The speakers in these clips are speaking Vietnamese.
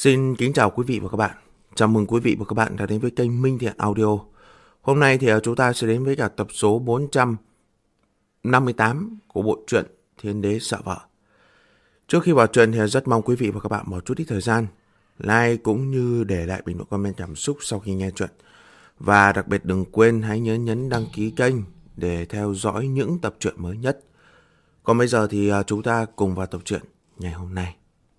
Xin kính chào quý vị và các bạn. Chào mừng quý vị và các bạn đã đến với kênh Minh Thiện Audio. Hôm nay thì chúng ta sẽ đến với cả tập số 458 của bộ truyện Thiên Đế Sợ Vợ. Trước khi vào truyện thì rất mong quý vị và các bạn một chút ít thời gian like cũng như để lại bình luận comment cảm xúc sau khi nghe truyện. Và đặc biệt đừng quên hãy nhớ nhấn đăng ký kênh để theo dõi những tập truyện mới nhất. Còn bây giờ thì chúng ta cùng vào tập truyện ngày hôm nay.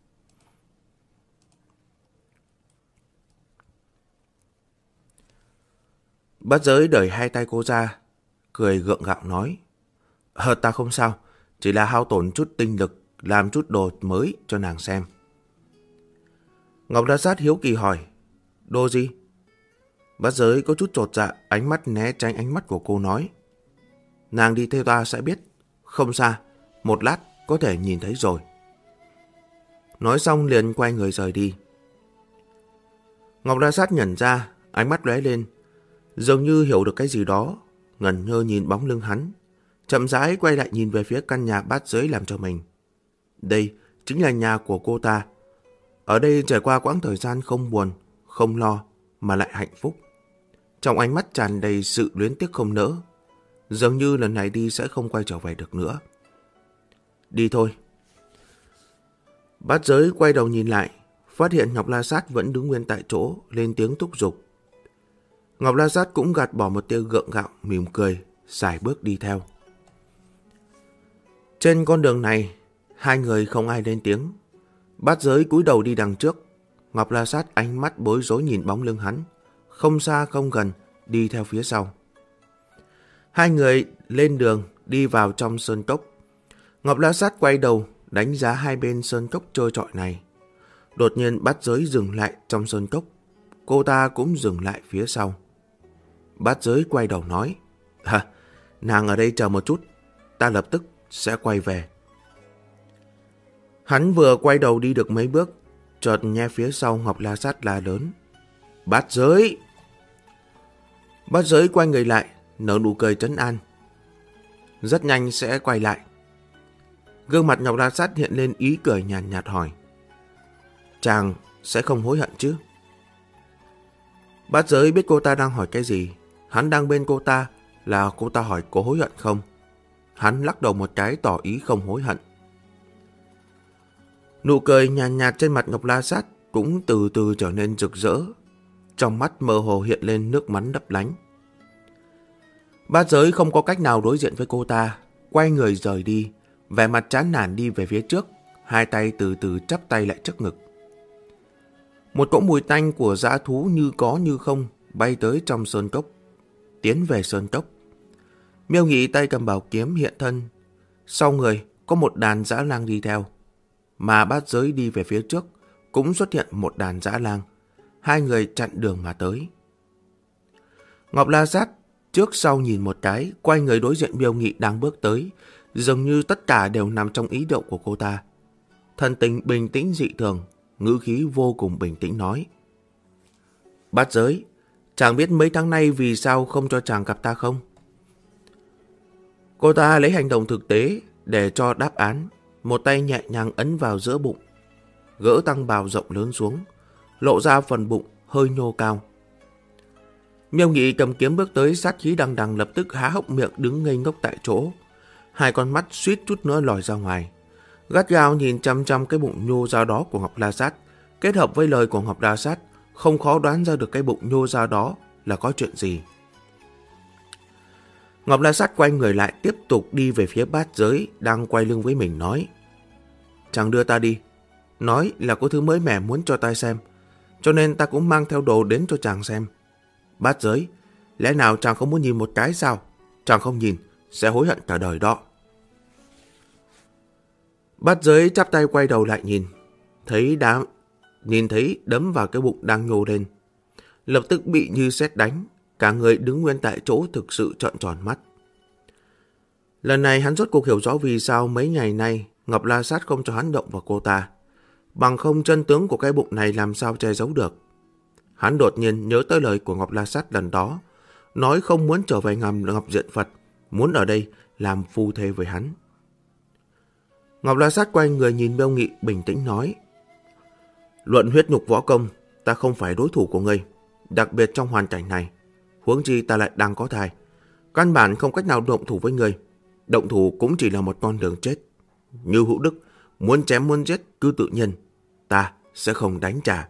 Bát Giới đẩy hai tay cô ra, cười gượng gạo nói: Ta không sao, chỉ là hao tổn chút tinh lực, làm chút đồ mới cho nàng xem. Ngọc La Sát hiếu kỳ hỏi: Đồ gì? Bát Giới có chút chột dạ, ánh mắt né tránh ánh mắt của cô nói: Nàng đi theo ta sẽ biết, không xa, một lát có thể nhìn thấy rồi. Nói xong liền quay người rời đi. Ngọc La Sát nhẩn ra, ánh mắt lóe lên, dường như hiểu được cái gì đó, ngẩn ngơ nhìn bóng lưng hắn, chậm rãi quay lại nhìn về phía căn nhà Bát Giới làm cho mình. Đây chính là nhà của cô ta. Ở đây trải qua quãng thời gian không buồn, không lo, mà lại hạnh phúc. Trong ánh mắt tràn đầy sự luyến tiếc không nỡ, dường như lần này đi sẽ không quay trở về được nữa. Đi thôi. Bát Giới quay đầu nhìn lại, phát hiện Ngọc La Sát vẫn đứng nguyên tại chỗ, lên tiếng thúc giục. Ngọc La Sát cũng gạt bỏ một tia gượng gạo, mỉm cười, sải bước đi theo. Trên con đường này, hai người không ai lên tiếng. Bát Giới cúi đầu đi đằng trước, Ngọc La Sát ánh mắt bối rối nhìn bóng lưng hắn, không xa không gần, đi theo phía sau. Hai người lên đường, đi vào trong sơn cốc. Ngọc La Sát quay đầu, đánh giá hai bên sơn cốc trơ trọi này. Đột nhiên Bát Giới dừng lại trong sơn cốc, cô ta cũng dừng lại phía sau. Bát Giới quay đầu nói: Nàng ở đây chờ một chút, ta lập tức sẽ quay về. Hắn vừa quay đầu đi được mấy bước, chợt nghe phía sau Ngọc La Sát la lớn: Bát Giới! Bát Giới quay người lại, nở nụ cười trấn an: Rất nhanh sẽ quay lại. Gương mặt Ngọc La Sát hiện lên ý cười nhàn nhạt hỏi: Chàng sẽ không hối hận chứ? Bát Giới biết cô ta đang hỏi cái gì. Hắn đang bên cô ta, là cô ta hỏi có hối hận không? Hắn lắc đầu một cái tỏ ý không hối hận. Nụ cười nhàn nhạt trên mặt Ngọc La Sát cũng từ từ trở nên rực rỡ. Trong mắt mơ hồ hiện lên nước mắt lấp lánh. Bát Giới không có cách nào đối diện với cô ta, quay người rời đi, vẻ mặt chán nản đi về phía trước, hai tay từ từ chắp tay lại trước ngực. Một cỗ mùi tanh của dã thú như có như không bay tới trong sơn cốc, tiến về sơn cốc. Miêu Nghị tay cầm bảo kiếm hiện thân, sau người có một đàn dã lang đi theo, mà Bát Giới đi về phía trước cũng xuất hiện một đàn dã lang, hai người chặn đường mà tới. Ngọc La Sát trước sau nhìn một cái, quay người đối diện Miêu Nghị đang bước tới, dường như tất cả đều nằm trong ý đồ của cô ta. Thần tình bình tĩnh dị thường, ngữ khí vô cùng bình tĩnh nói: Bát Giới, chàng biết mấy tháng nay vì sao không cho chàng gặp ta không? Cô ta lấy hành động thực tế để cho đáp án, một tay nhẹ nhàng ấn vào giữa bụng, gỡ tăng bào rộng lớn xuống, lộ ra phần bụng hơi nhô cao. Miêu Nghị cầm kiếm bước tới, sát khí đằng đằng, lập tức há hốc miệng đứng ngây ngốc tại chỗ, hai con mắt suýt chút nữa lòi ra ngoài, gắt gao nhìn chăm chăm cái bụng nhô ra đó của Ngọc La Sát. Kết hợp với lời của Ngọc La Sát, không khó đoán ra được cái bụng nhô ra đó là có chuyện gì. Ngọc La Sát quay người lại, tiếp tục đi về phía Bát Giới đang quay lưng với mình, nói: Chàng đưa ta đi, nói là có thứ mới mẻ muốn cho ta xem, cho nên ta cũng mang theo đồ đến cho chàng xem. Bát Giới, lẽ nào chàng không muốn nhìn một cái sao? Chàng không nhìn sẽ hối hận cả đời đó. Bát Giới chắp tay quay đầu lại nhìn thấy đấm vào cái bụng đang nhô lên, lập tức bị như sét đánh, cả người đứng nguyên tại chỗ thực sự trợn tròn mắt. Lần này hắn rốt cuộc hiểu rõ vì sao mấy ngày nay Ngọc La Sát không cho hắn động vào cô ta, bằng không chân tướng của cái bụng này làm sao che giấu được. Hắn đột nhiên nhớ tới lời của Ngọc La Sát lần đó, nói không muốn trở về Ngọc Diện Phật, muốn ở đây làm phu thê với hắn. Ngọc La Sát quay người nhìn Miêu Nghị bình tĩnh nói: Luận huyết nhục võ công, ta không phải đối thủ của ngươi. Đặc biệt trong hoàn cảnh này, huống chi ta lại đang có thai. Căn bản không cách nào động thủ với ngươi. Động thủ cũng chỉ là một con đường chết. Như Hữu Đức, muốn chém muốn giết cứ tự nhiên. Ta sẽ không đánh trả.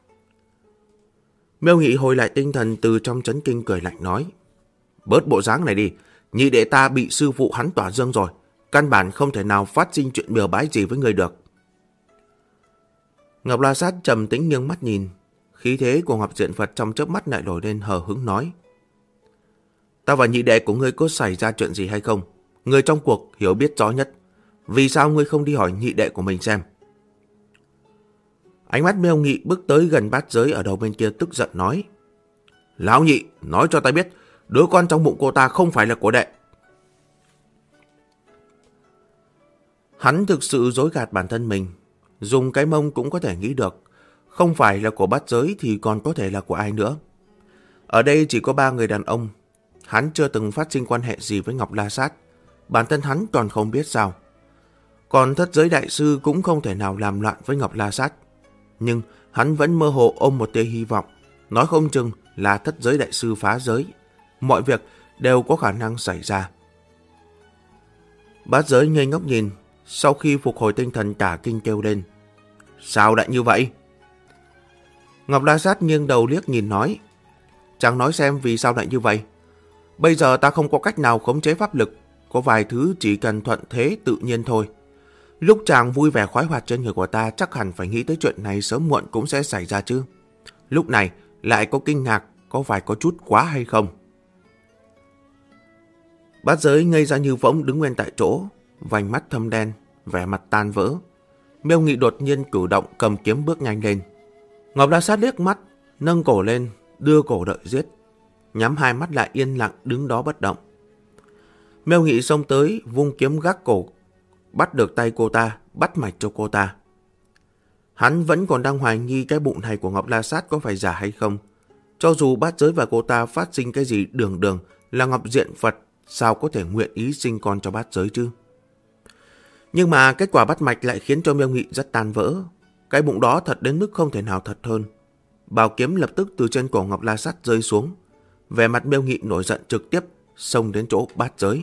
Miêu Nghị hồi lại tinh thần từ trong chấn kinh cười lạnh nói. Bớt bộ dáng này đi, nhị đệ ta bị sư phụ hắn tỏa dương rồi. Căn bản không thể nào phát sinh chuyện bừa bãi gì với người được. Ngọc La Sát trầm tĩnh nghiêng mắt nhìn. Khí thế của Ngọc Diện Phật trong chớp mắt lại nổi lên hờ hững nói. Ta và nhị đệ của ngươi có xảy ra chuyện gì hay không? Người trong cuộc hiểu biết rõ nhất. Vì sao ngươi không đi hỏi nhị đệ của mình xem? Ánh mắt Miêu Nghị bước tới gần bát giới ở đầu bên kia tức giận nói. Lão nhị, nói cho ta biết, đứa con trong bụng cô ta không phải là của đệ. Hắn thực sự dối gạt bản thân mình. Dùng cái mông cũng có thể nghĩ được. Không phải là của bát giới thì còn có thể là của ai nữa. Ở đây chỉ có 3 người đàn ông. Hắn chưa từng phát sinh quan hệ gì với Ngọc La Sát. Bản thân hắn còn không biết sao. Còn thất giới đại sư cũng không thể nào làm loạn với Ngọc La Sát. Nhưng hắn vẫn mơ hồ ôm một tia hy vọng. Nói không chừng là thất giới đại sư phá giới. Mọi việc đều có khả năng xảy ra. Bát giới ngây ngốc nhìn. Sau khi phục hồi tinh thần cả kinh kêu lên. Sao lại như vậy? Ngọc La Sát nghiêng đầu liếc nhìn nói. Chàng nói xem vì sao lại như vậy. Bây giờ ta không có cách nào khống chế pháp lực. Có vài thứ chỉ cần thuận thế tự nhiên thôi. Lúc chàng vui vẻ khoái hoạt trên người của ta chắc hẳn phải nghĩ tới chuyện này sớm muộn cũng sẽ xảy ra chứ. Lúc này lại có kinh ngạc, có phải có chút quá hay không? Bát giới ngây ra như phỗng đứng nguyên tại chỗ, vành mắt thâm đen, vẻ mặt tan vỡ. Miêu Nghị đột nhiên cử động cầm kiếm bước nhanh lên. Ngọc La Sát liếc mắt, nâng cổ lên, đưa cổ đợi giết. Nhắm hai mắt lại yên lặng đứng đó bất động. Miêu Nghị xông tới, vung kiếm gác cổ, bắt được tay cô ta, bắt mạch cho cô ta. Hắn vẫn còn đang hoài nghi cái bụng này của Ngọc La Sát có phải giả hay không. Cho dù bát giới và cô ta phát sinh cái gì đường đường là Ngọc Diện Phật, sao có thể nguyện ý sinh con cho bát giới chứ? Nhưng mà kết quả bắt mạch lại khiến cho Miêu Nghị rất tan vỡ. Cái bụng đó thật đến mức không thể nào thật hơn. Bảo kiếm lập tức từ trên cổ Ngọc La Sát rơi xuống. Vẻ mặt Miêu Nghị nổi giận trực tiếp xông đến chỗ bát giới.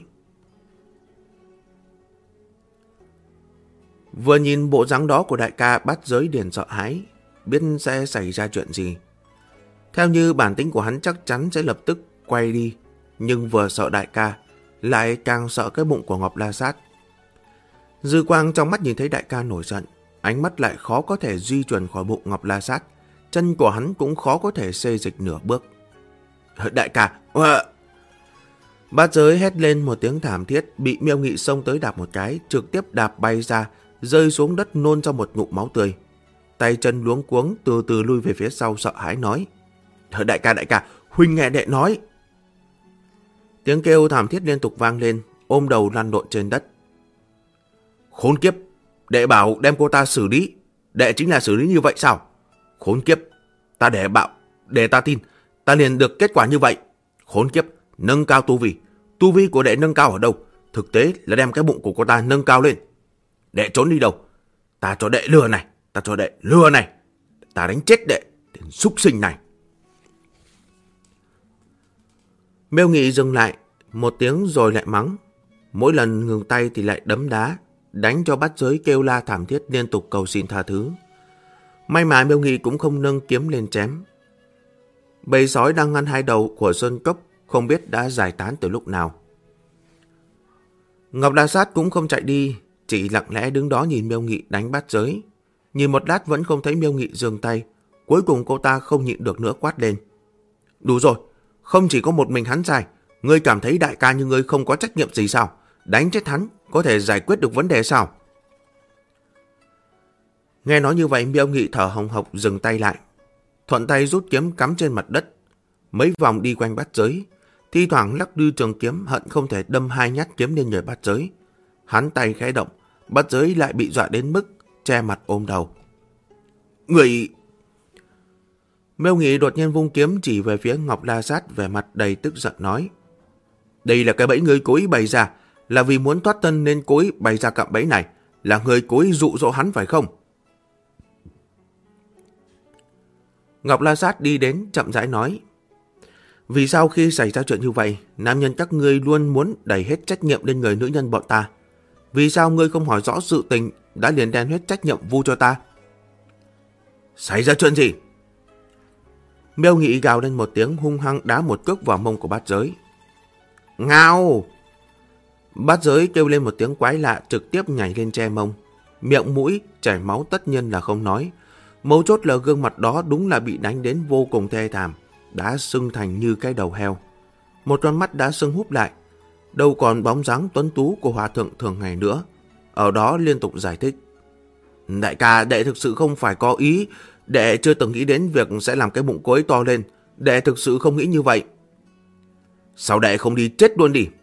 Vừa nhìn bộ dáng đó của đại ca, bát giới liền sợ hãi, biết sẽ xảy ra chuyện gì. Theo như bản tính của hắn chắc chắn sẽ lập tức quay đi, nhưng vừa sợ đại ca, lại càng sợ cái bụng của Ngọc La Sát. Dư quang trong mắt nhìn thấy đại ca nổi giận, ánh mắt lại khó có thể di chuyển khỏi bụng Ngọc La Sát, chân của hắn cũng khó có thể xê dịch nửa bước. Đại ca, bát giới hét lên một tiếng thảm thiết, bị Miêu Nghị xông tới đạp một cái, trực tiếp đạp bay ra, rơi xuống đất nôn ra một ngụm máu tươi. Tay chân luống cuống từ từ lui về phía sau sợ hãi nói. Đại ca, huynh nghe đệ nói. Tiếng kêu thảm thiết liên tục vang lên, ôm đầu lăn lộn trên đất. Khốn kiếp, đệ bảo đem cô ta xử lý, đệ chính là xử lý như vậy sao? Khốn kiếp, ta để ta tin, ta liền được kết quả như vậy. Khốn kiếp, nâng cao tu vi của đệ nâng cao ở đâu? Thực tế là đem cái bụng của cô ta nâng cao lên. Đệ trốn đi đâu? Ta cho đệ lừa này, ta đánh chết đệ, tên súc sinh này. Miêu Nghị dừng lại một tiếng rồi lại mắng. Mỗi lần ngừng tay thì lại đấm đá, đánh cho bát giới kêu la thảm thiết liên tục cầu xin tha thứ. May mà Miêu Nghị cũng không nâng kiếm lên chém. Bầy sói đang ngăn hai đầu của sơn cốc không biết đã giải tán từ lúc nào. Ngọc La Sát cũng không chạy đi, chỉ lặng lẽ đứng đó nhìn Miêu Nghị đánh bát giới. Nhìn một lát vẫn không thấy Miêu Nghị dừng tay. Cuối cùng cô ta không nhịn được nữa quát lên. Đủ rồi, không chỉ có một mình hắn sai. Ngươi cảm thấy đại ca như ngươi không có trách nhiệm gì sao? Đánh chết hắn có thể giải quyết được vấn đề sao? Nghe nói như vậy, Miêu Nghị thở hồng hộc dừng tay lại. Thuận tay rút kiếm cắm trên mặt đất. Mấy vòng đi quanh bát giới. Thi thoảng lắc lư trường kiếm hận không thể đâm 2 nhát kiếm lên người bát giới. Hắn tay khẽ động, bát giới lại bị dọa đến mức che mặt ôm đầu. Người... Miêu Nghị đột nhiên vung kiếm chỉ về phía Ngọc La Sát, vẻ mặt đầy tức giận nói. Đây là cái bẫy ngươi cố ý bày ra, là vì muốn thoát thân nên cố ý bày ra cạm bẫy này, là người cố ý dụ dỗ hắn phải không? Ngọc La Sát đi đến chậm rãi nói. Vì sao khi xảy ra chuyện như vậy, nam nhân các ngươi luôn muốn đẩy hết trách nhiệm lên người nữ nhân bọn ta? Vì sao ngươi không hỏi rõ sự tình đã liền đem hết trách nhiệm vu cho ta? Xảy ra chuyện gì? Miêu Nghị gào lên một tiếng, hung hăng đá một cước vào mông của Bát Giới. Ngao! Bát Giới kêu lên một tiếng quái lạ, trực tiếp nhảy lên che mông. Miệng mũi chảy máu tất nhiên là không nói. Mấu chốt là gương mặt đó đúng là bị đánh đến vô cùng thê thảm, đã sưng thành như cái đầu heo. Một con mắt đã sưng húp lại, đâu còn bóng dáng tuấn tú của hòa thượng thường ngày nữa. Ở đó liên tục giải thích. Đại ca, đệ thực sự không phải có ý, đệ chưa từng nghĩ đến việc sẽ làm cái bụng cô ấy to lên, đệ thực sự không nghĩ như vậy. Sao đệ không đi chết luôn đi?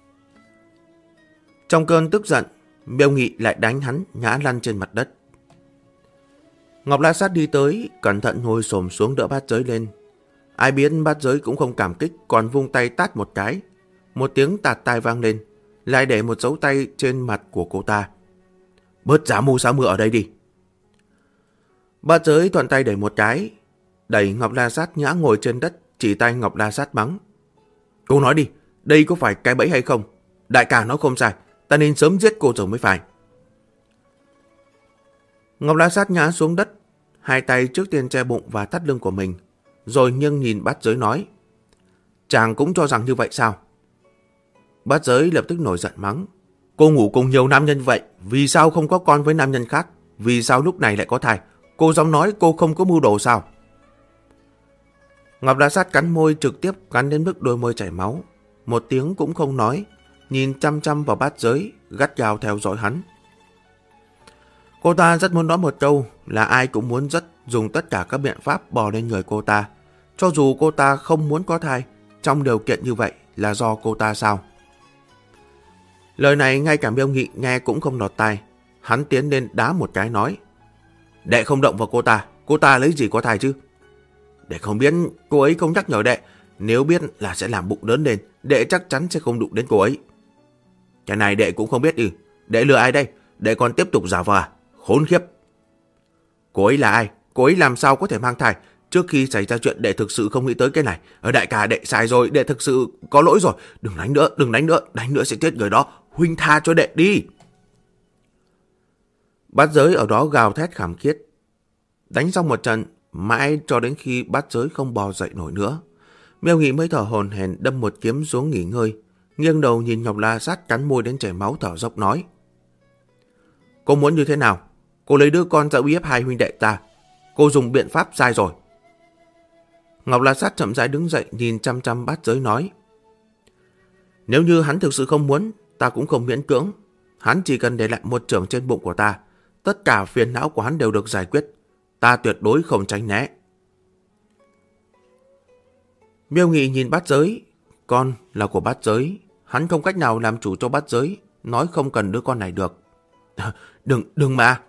Trong cơn tức giận, Miêu Nghị lại đánh hắn ngã lăn trên mặt đất. Ngọc La Sát đi tới, cẩn thận ngồi xổm xuống đỡ Bát Giới lên. Ai biết Bát Giới cũng không cảm kích, còn vung tay tát một cái. Một tiếng tạt tai vang lên, lại để một dấu tay trên mặt của cô ta. Bớt giả mù sa mưa ở đây đi. Bát Giới thuận tay đẩy một cái, đẩy Ngọc La Sát ngã ngồi trên đất, chỉ tay Ngọc La Sát mắng. Cô nói đi, đây có phải cái bẫy hay không? Đại ca nói không sai, ta nên sớm giết cô rồi mới phải. Ngọc La Sát ngã xuống đất, hai tay trước tiên che bụng và thắt lưng của mình, rồi nghiêng nhìn Bát Giới nói. Chàng cũng cho rằng như vậy sao? Bát Giới lập tức nổi giận mắng. Cô ngủ cùng nhiều nam nhân vậy, vì sao không có con với nam nhân khác? Vì sao lúc này lại có thai? Cô dám nói cô không có mưu đồ sao? Ngọc La Sát cắn môi, trực tiếp cắn đến mức đôi môi chảy máu. Một tiếng cũng không nói, nhìn chăm chăm vào Bát Giới, gắt gao theo dõi hắn. Cô ta rất muốn nói một câu là ai cũng muốn dùng tất cả các biện pháp bò lên người cô ta. Cho dù cô ta không muốn có thai, trong điều kiện như vậy là do cô ta sao? Lời này ngay cả Miêu Nghị nghe cũng không lọt tai. Hắn tiến lên đá một cái nói. Đệ không động vào cô ta lấy gì có thai chứ? Đệ không biết, cô ấy không nhắc nhở đệ. Nếu biết là sẽ làm bụng lớn lên, đệ chắc chắn sẽ không đụng đến cô ấy. Cái này đệ cũng không biết ư? Đệ lừa ai đây? Đệ còn tiếp tục giả vờ à? Khốn khiếp! Cô ấy là ai? Cô ấy làm sao có thể mang thai? Trước khi xảy ra chuyện đệ thực sự không nghĩ tới cái này. Ở đại ca, đệ sai rồi, đệ thực sự có lỗi rồi. Đừng đánh nữa, đánh nữa sẽ chết người đó. Huynh tha cho đệ đi. Bát Giới ở đó gào thét khảm khiết. Đánh xong một trận, mãi cho đến khi Bát Giới không bò dậy nổi nữa, Miêu Nghị mới thở hổn hển đâm một kiếm xuống nghỉ ngơi, nghiêng đầu nhìn Ngọc La Sát cắn môi đến chảy máu thở dốc nói. Cô muốn như thế nào? Cô lấy đứa con ra uy hiếp hai huynh đệ ta. Cô dùng biện pháp sai rồi. Ngọc La Sát chậm rãi đứng dậy nhìn chăm chăm Bát Giới nói. Nếu như hắn thực sự không muốn, ta cũng không miễn cưỡng. Hắn chỉ cần để lại một chưởng trên bụng của ta, tất cả phiền não của hắn đều được giải quyết. Ta tuyệt đối không tránh né. Miêu Nghị nhìn Bát Giới. Con là của Bát Giới, hắn không cách nào làm chủ cho Bát Giới, nói không cần đứa con này được. Đừng mà.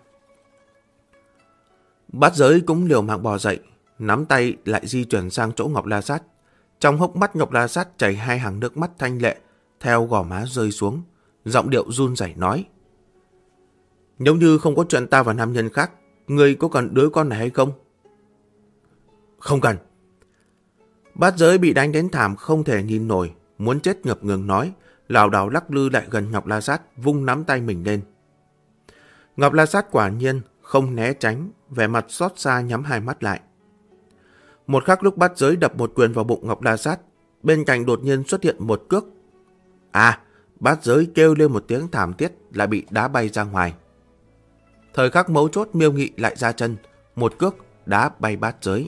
Bát Giới cũng liều mạng bò dậy, nắm tay lại di chuyển sang chỗ Ngọc La Sát. Trong hốc mắt Ngọc La Sát chảy hai hàng nước mắt thanh lệ, theo gò má rơi xuống, giọng điệu run rẩy nói. Nếu như không có chuyện ta và nam nhân khác, ngươi có cần đứa con này hay không? Không cần. Bát Giới bị đánh đến thảm không thể nhìn nổi, muốn chết ngập ngừng nói, lảo đảo lắc lư lại gần Ngọc La Sát, vung nắm tay mình lên. Ngọc La Sát quả nhiên không né tránh, vẻ mặt xót xa nhắm hai mắt lại. Một khắc lúc Bát Giới đập một quyền vào bụng Ngọc La Sát, bên cạnh đột nhiên xuất hiện một cước. Bát Giới kêu lên một tiếng thảm thiết, lại bị đá bay ra ngoài. Thời khắc mấu chốt, Miêu Nghị lại ra chân, một cước đá bay Bát Giới.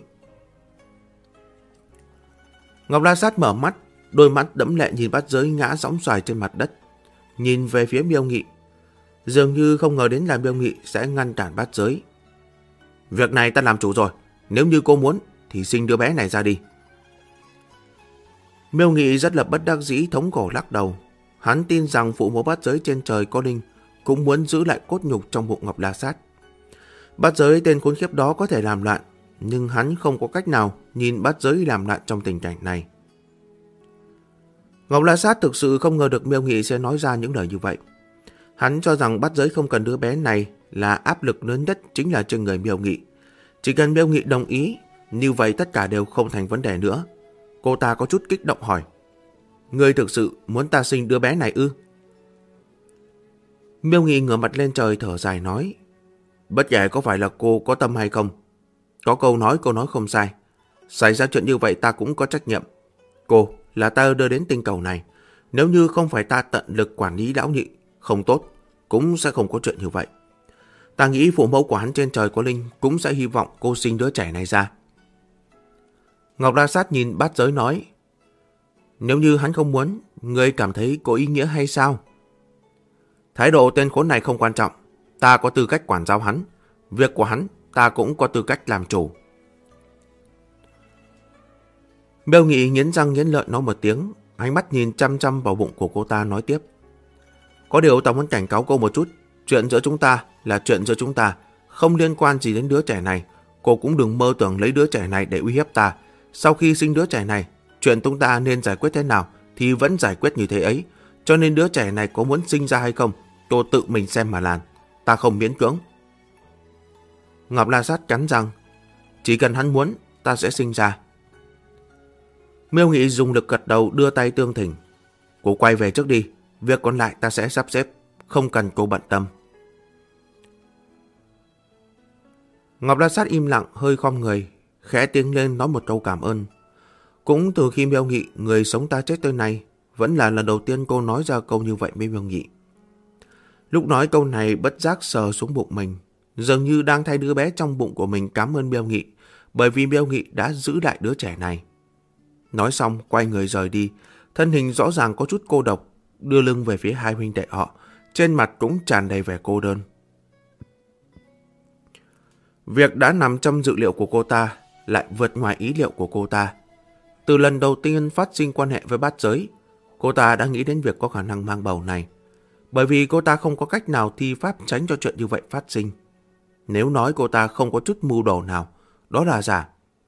Ngọc La Sát mở mắt, đôi mắt đẫm lệ nhìn Bát Giới ngã sõng xoài trên mặt đất, nhìn về phía Miêu Nghị, dường như không ngờ đến là Miêu Nghị sẽ ngăn cản Bát Giới. Việc này ta làm chủ rồi, nếu như cô muốn thì sinh đứa bé này ra đi. Miêu Nghị rất là bất đắc dĩ, thống khổ lắc đầu. Hắn tin rằng phụ mẫu Bát Giới trên trời có linh, cũng muốn giữ lại cốt nhục trong bụng Ngọc La Sát. Bát Giới tên khốn khiếp đó có thể làm loạn, nhưng hắn không có cách nào nhìn Bát Giới làm loạn trong tình cảnh này. Ngọc La Sát thực sự không ngờ được Miêu Nghị sẽ nói ra những lời như vậy. Hắn cho rằng Bát Giới không cần đứa bé này là áp lực lớn nhất chính là trên người Miêu Nghị. Chỉ cần Miêu Nghị đồng ý Như vậy tất cả đều không thành vấn đề nữa. Cô ta có chút kích động hỏi. Ngươi thực sự muốn ta sinh đứa bé này ư? Miêu Nghị ngửa mặt lên trời thở dài nói. Bất kể có phải là cô có tâm hay không, có câu nói không sai. Xảy ra chuyện như vậy ta cũng có trách nhiệm. Cô là ta đưa đến tinh cầu này. Nếu như không phải ta tận lực quản lý lão nhị không tốt, cũng sẽ không có chuyện như vậy. Ta nghĩ phụ mẫu của hắn trên trời có linh cũng sẽ hy vọng cô sinh đứa trẻ này ra. Ngọc La Sát nhìn Bát Giới nói. Nếu như hắn không muốn, ngươi cảm thấy có ý nghĩa hay sao? Thái độ tên khốn này không quan trọng. Ta có tư cách quản giáo hắn. Việc của hắn ta cũng có tư cách làm chủ. Miêu Nghị nghiến răng nghiến lợi nói một tiếng, ánh mắt nhìn chăm chăm vào bụng của cô ta nói tiếp. Có điều ta muốn cảnh cáo cô một chút. Chuyện giữa chúng ta là chuyện giữa chúng ta, không liên quan gì đến đứa trẻ này. Cô cũng đừng mơ tưởng lấy đứa trẻ này để uy hiếp ta. Sau khi sinh đứa trẻ này, chuyện chúng ta nên giải quyết thế nào thì vẫn giải quyết như thế ấy. Cho nên đứa trẻ này có muốn sinh ra hay không, cô tự mình xem mà làm. Ta không miễn cưỡng. Ngọc La Sát cắn răng. Chỉ cần hắn muốn, ta sẽ sinh ra. Miêu Nghị dùng lực gật đầu đưa tay tương thỉnh. Cô quay về trước đi. Việc còn lại ta sẽ sắp xếp. Không cần cô bận tâm. Ngọc La Sát im lặng hơi khom người, khẽ tiếng lên nói một câu cảm ơn. Cũng từ khi Miêu Nghị người sống ta chết tới nay, vẫn là lần đầu tiên cô nói ra câu như vậy với Miêu Nghị. Lúc nói câu này bất giác sờ xuống bụng mình, dường như đang thay đứa bé trong bụng của mình cảm ơn Miêu Nghị, bởi vì Miêu Nghị đã giữ lại đứa trẻ này. Nói xong quay người rời đi, thân hình rõ ràng có chút cô độc, đưa lưng về phía hai huynh đệ họ, trên mặt cũng tràn đầy vẻ cô đơn. Việc đã nằm trong dự liệu của cô ta lại vượt ngoài ý liệu của cô ta. Từ lần đầu tiên phát sinh quan hệ với Bát Giới, cô ta đã nghĩ đến việc có khả năng mang bầu này, bởi vì cô ta không có cách nào thi pháp tránh cho chuyện như vậy phát sinh. Nếu nói cô ta không có chút mưu đồ nào, đó là giả.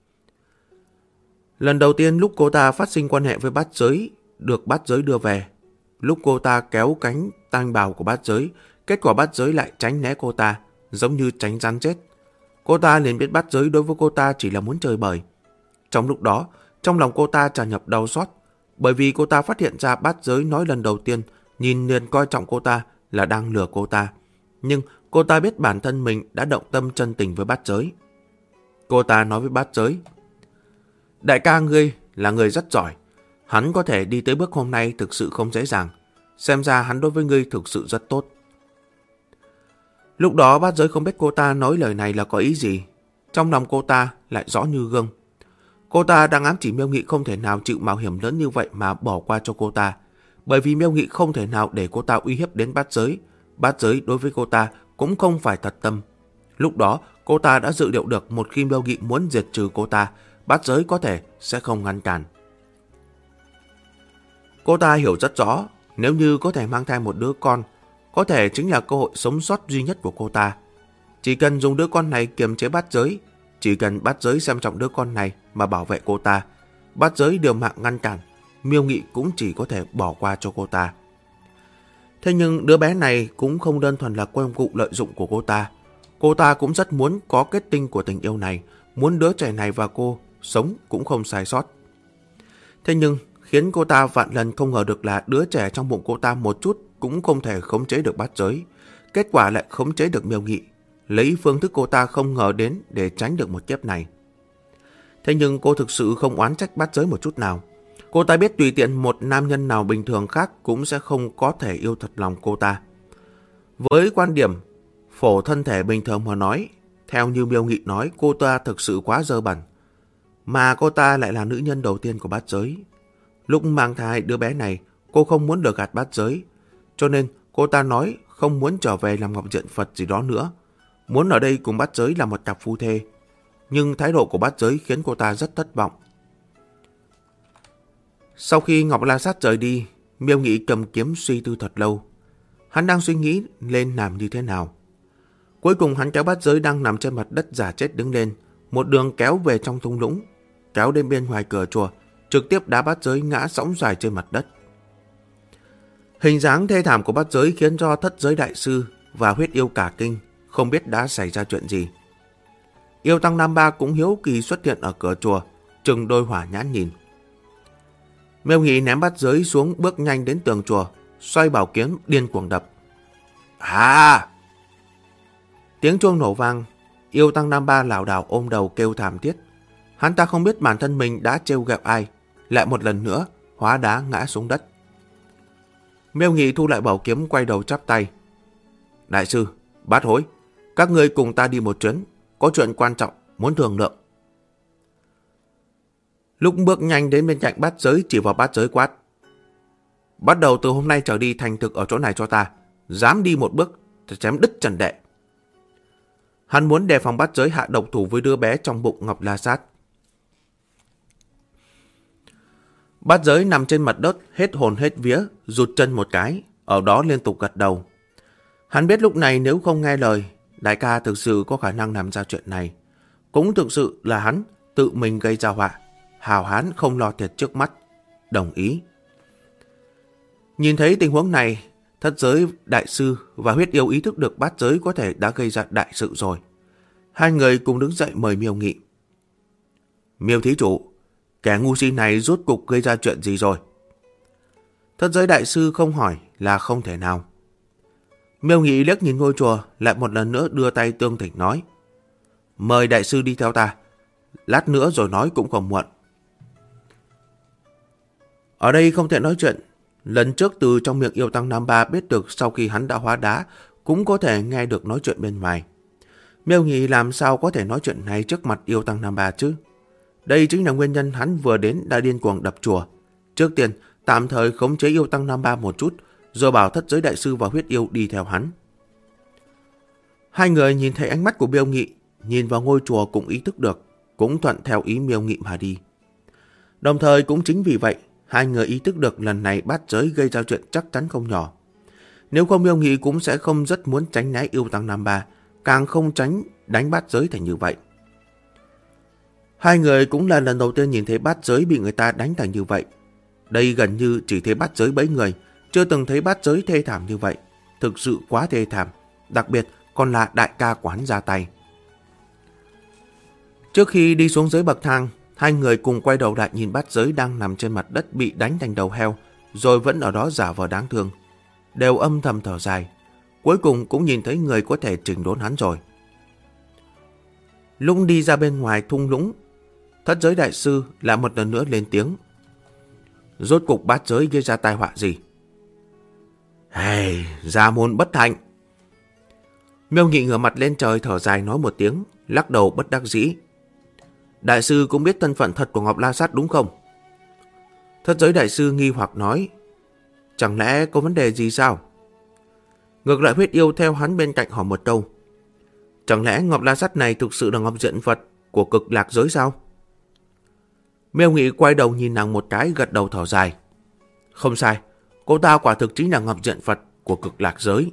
Lần đầu tiên lúc cô ta phát sinh quan hệ với Bát Giới, được Bát Giới đưa về. Lúc cô ta kéo cánh tang bào của Bát Giới, kết quả Bát Giới lại tránh né cô ta, giống như tránh rắn chết. Cô ta liền biết Bát Giới đối với cô ta chỉ là muốn chơi bời. Trong lúc đó, trong lòng cô ta tràn ngập đau xót, bởi vì cô ta phát hiện ra Bát Giới nói lần đầu tiên nhìn liền coi trọng cô ta là đang lừa cô ta. Nhưng cô ta biết bản thân mình đã động tâm chân tình với Bát Giới. Cô ta nói với Bát Giới, đại ca ngươi là người rất giỏi. Hắn có thể đi tới bước hôm nay thực sự không dễ dàng. Xem ra hắn đối với ngươi thực sự rất tốt. Lúc đó Bát Giới không biết cô ta nói lời này là có ý gì. Trong lòng cô ta lại rõ như gương. Cô ta đang ám chỉ Miêu Nghị không thể nào chịu mạo hiểm lớn như vậy mà bỏ qua cho cô ta. Bởi vì Miêu Nghị không thể nào để cô ta uy hiếp đến Bát Giới. Bát Giới đối với cô ta cũng không phải thật tâm. Lúc đó cô ta đã dự liệu được một khi Miêu Nghị muốn diệt trừ cô ta, Bát Giới có thể sẽ không ngăn cản. Cô ta hiểu rất rõ, nếu như có thể mang thai một đứa con, có thể chính là cơ hội sống sót duy nhất của cô ta. Chỉ cần dùng đứa con này kiềm chế Bát Giới, chỉ cần Bát Giới xem trọng đứa con này mà bảo vệ cô ta, Bát Giới liều mạng ngăn cản, Miêu Nghị cũng chỉ có thể bỏ qua cho cô ta. Thế nhưng đứa bé này cũng không đơn thuần là công cụ lợi dụng của cô ta. Cô ta cũng rất muốn có kết tinh của tình yêu này, muốn đứa trẻ này và cô sống cũng không sai sót. Thế nhưng khiến cô ta vạn lần không ngờ được là đứa trẻ trong bụng cô ta một chút cũng không thể khống chế được Bát Giới. Kết quả lại khống chế được Miêu Nghị, lấy phương thức cô ta không ngờ đến để tránh được một kiếp này. Thế nhưng cô thực sự không oán trách Bát Giới một chút nào. Cô ta biết tùy tiện một nam nhân nào bình thường khác cũng sẽ không có thể yêu thật lòng cô ta. Với quan điểm phổ thân thể bình thường mà nói, theo như Miêu Nghị nói, cô ta thực sự quá dơ bẩn. Mà cô ta lại là nữ nhân đầu tiên của Bát Giới. Lúc mang thai đứa bé này, cô không muốn lừa gạt Bát Giới. Cho nên cô ta nói không muốn trở về làm Ngọc Diện Phật gì đó nữa. Muốn ở đây cùng Bát Giới là một cặp phu thê. Nhưng thái độ của Bát Giới khiến cô ta rất thất vọng. Sau khi Ngọc La Sát rời đi, Miêu Nghị cầm kiếm suy tư thật lâu. Hắn đang suy nghĩ lên làm như thế nào. Cuối cùng hắn kéo Bát Giới đang nằm trên mặt đất giả chết đứng lên, một đường kéo về trong thung lũng, kéo đến bên ngoài cửa chùa, trực tiếp đá Bát Giới ngã sõng dài trên mặt đất. Hình dáng thê thảm của Bát Giới khiến cho Thất Giới Đại Sư và Huyết Yêu cả kinh, không biết đã xảy ra chuyện gì. Yêu tăng Nam Ba cũng hiếu kỳ xuất hiện ở cửa chùa, trừng đôi hỏa nhãn nhìn. Miêu Nghị ném bát giới xuống, bước nhanh đến tường chùa, xoay bảo kiếm điên cuồng đập. Tiếng chuông nổ vang, Yêu tăng Nam Ba lảo đảo ôm đầu kêu thảm thiết. Hắn ta không biết bản thân mình đã trêu ghẹo ai, lại một lần nữa hóa đá ngã xuống đất. Miêu Nghị thu lại bảo kiếm, quay đầu chắp tay. Đại sư, Bát Hối, các ngươi cùng ta đi một chuyến, có chuyện quan trọng muốn thương lượng. Lúc bước nhanh đến bên cạnh bát giới, chỉ vào bát giới quát. Bắt đầu từ hôm nay trở đi thành thực ở chỗ này cho ta, dám đi một bước thì chém đứt trần đệ. Hắn muốn đề phòng bát giới hạ độc thủ với đứa bé trong bụng Ngọc La Sát. Bát giới nằm trên mặt đất, hết hồn hết vía, rụt chân một cái, ở đó liên tục gật đầu. Hắn biết lúc này nếu không nghe lời, đại ca thực sự có khả năng làm ra chuyện này. Cũng thực sự là hắn tự mình gây ra họa, hào hán không lo thiệt trước mắt, đồng ý. Nhìn thấy tình huống này, Thất Giới Đại Sư và Huyết Yêu ý thức được bát giới có thể đã gây ra đại sự rồi. Hai người cùng đứng dậy mời Miêu Nghị. Miêu thí chủ, kẻ ngu si này rốt cục gây ra chuyện gì rồi? Thất Giới Đại Sư không hỏi là không thể nào. Miêu Nghị liếc nhìn ngôi chùa, lại một lần nữa đưa tay tương thỉnh nói. Mời Đại Sư đi theo ta, lát nữa rồi nói cũng không muộn. Ở đây không thể nói chuyện. Lần trước từ trong miệng Yêu tăng Nam Ba biết được sau khi hắn đã hóa đá, cũng có thể nghe được nói chuyện bên ngoài. Miêu Nghị làm sao có thể nói chuyện này trước mặt Yêu tăng Nam Ba chứ? Đây chính là nguyên nhân hắn vừa đến đã điên cuồng đập chùa. Trước tiên, tạm thời khống chế Yêu tăng Nam Ba một chút, rồi bảo Thất Giới Đại Sư và Huyết Yêu đi theo hắn. Hai người nhìn thấy ánh mắt của Miêu Nghị, nhìn vào ngôi chùa cũng ý thức được, cũng thuận theo ý Miêu Nghị mà đi. Đồng thời cũng chính vì vậy, hai người ý thức được lần này bát giới gây ra chuyện chắc chắn không nhỏ. Nếu không Miêu Nghị cũng sẽ không rất muốn tránh né Yêu tăng Nam Ba, càng không tránh đánh bát giới thành như vậy. Hai người cũng là lần đầu tiên nhìn thấy bát giới bị người ta đánh thành như vậy. Đây gần như chỉ thấy bát giới bấy người, chưa từng thấy bát giới thê thảm như vậy. Thực sự quá thê thảm, đặc biệt còn là đại ca quán ra tay. Trước khi đi xuống dưới bậc thang, hai người cùng quay đầu lại nhìn bát giới đang nằm trên mặt đất bị đánh thành đầu heo, rồi vẫn ở đó giả vờ đáng thương. Đều âm thầm thở dài, cuối cùng cũng nhìn thấy người có thể chỉnh đốn hắn rồi. Lúc đi ra bên ngoài thung lũng, Thất Giới Đại Sư lại một lần nữa lên tiếng. Rốt cục bát giới gây ra tai họa gì? Gia môn bất hạnh. Miêu Nghị ngửa mặt lên trời thở dài nói một tiếng, lắc đầu bất đắc dĩ. Đại sư cũng biết thân phận thật của Ngọc La Sát đúng không? Thất Giới Đại Sư nghi hoặc nói. Chẳng lẽ có vấn đề gì sao? Ngược lại Huyết Yêu theo hắn bên cạnh hỏi một câu. Chẳng lẽ Ngọc La Sát này thực sự là Ngọc Diện Phật của Cực Lạc giới sao? Miêu Nghị quay đầu nhìn nàng một cái, gật đầu thở dài. Không sai, cô ta quả thực chính là Ngọc Diện Phật của Cực Lạc giới.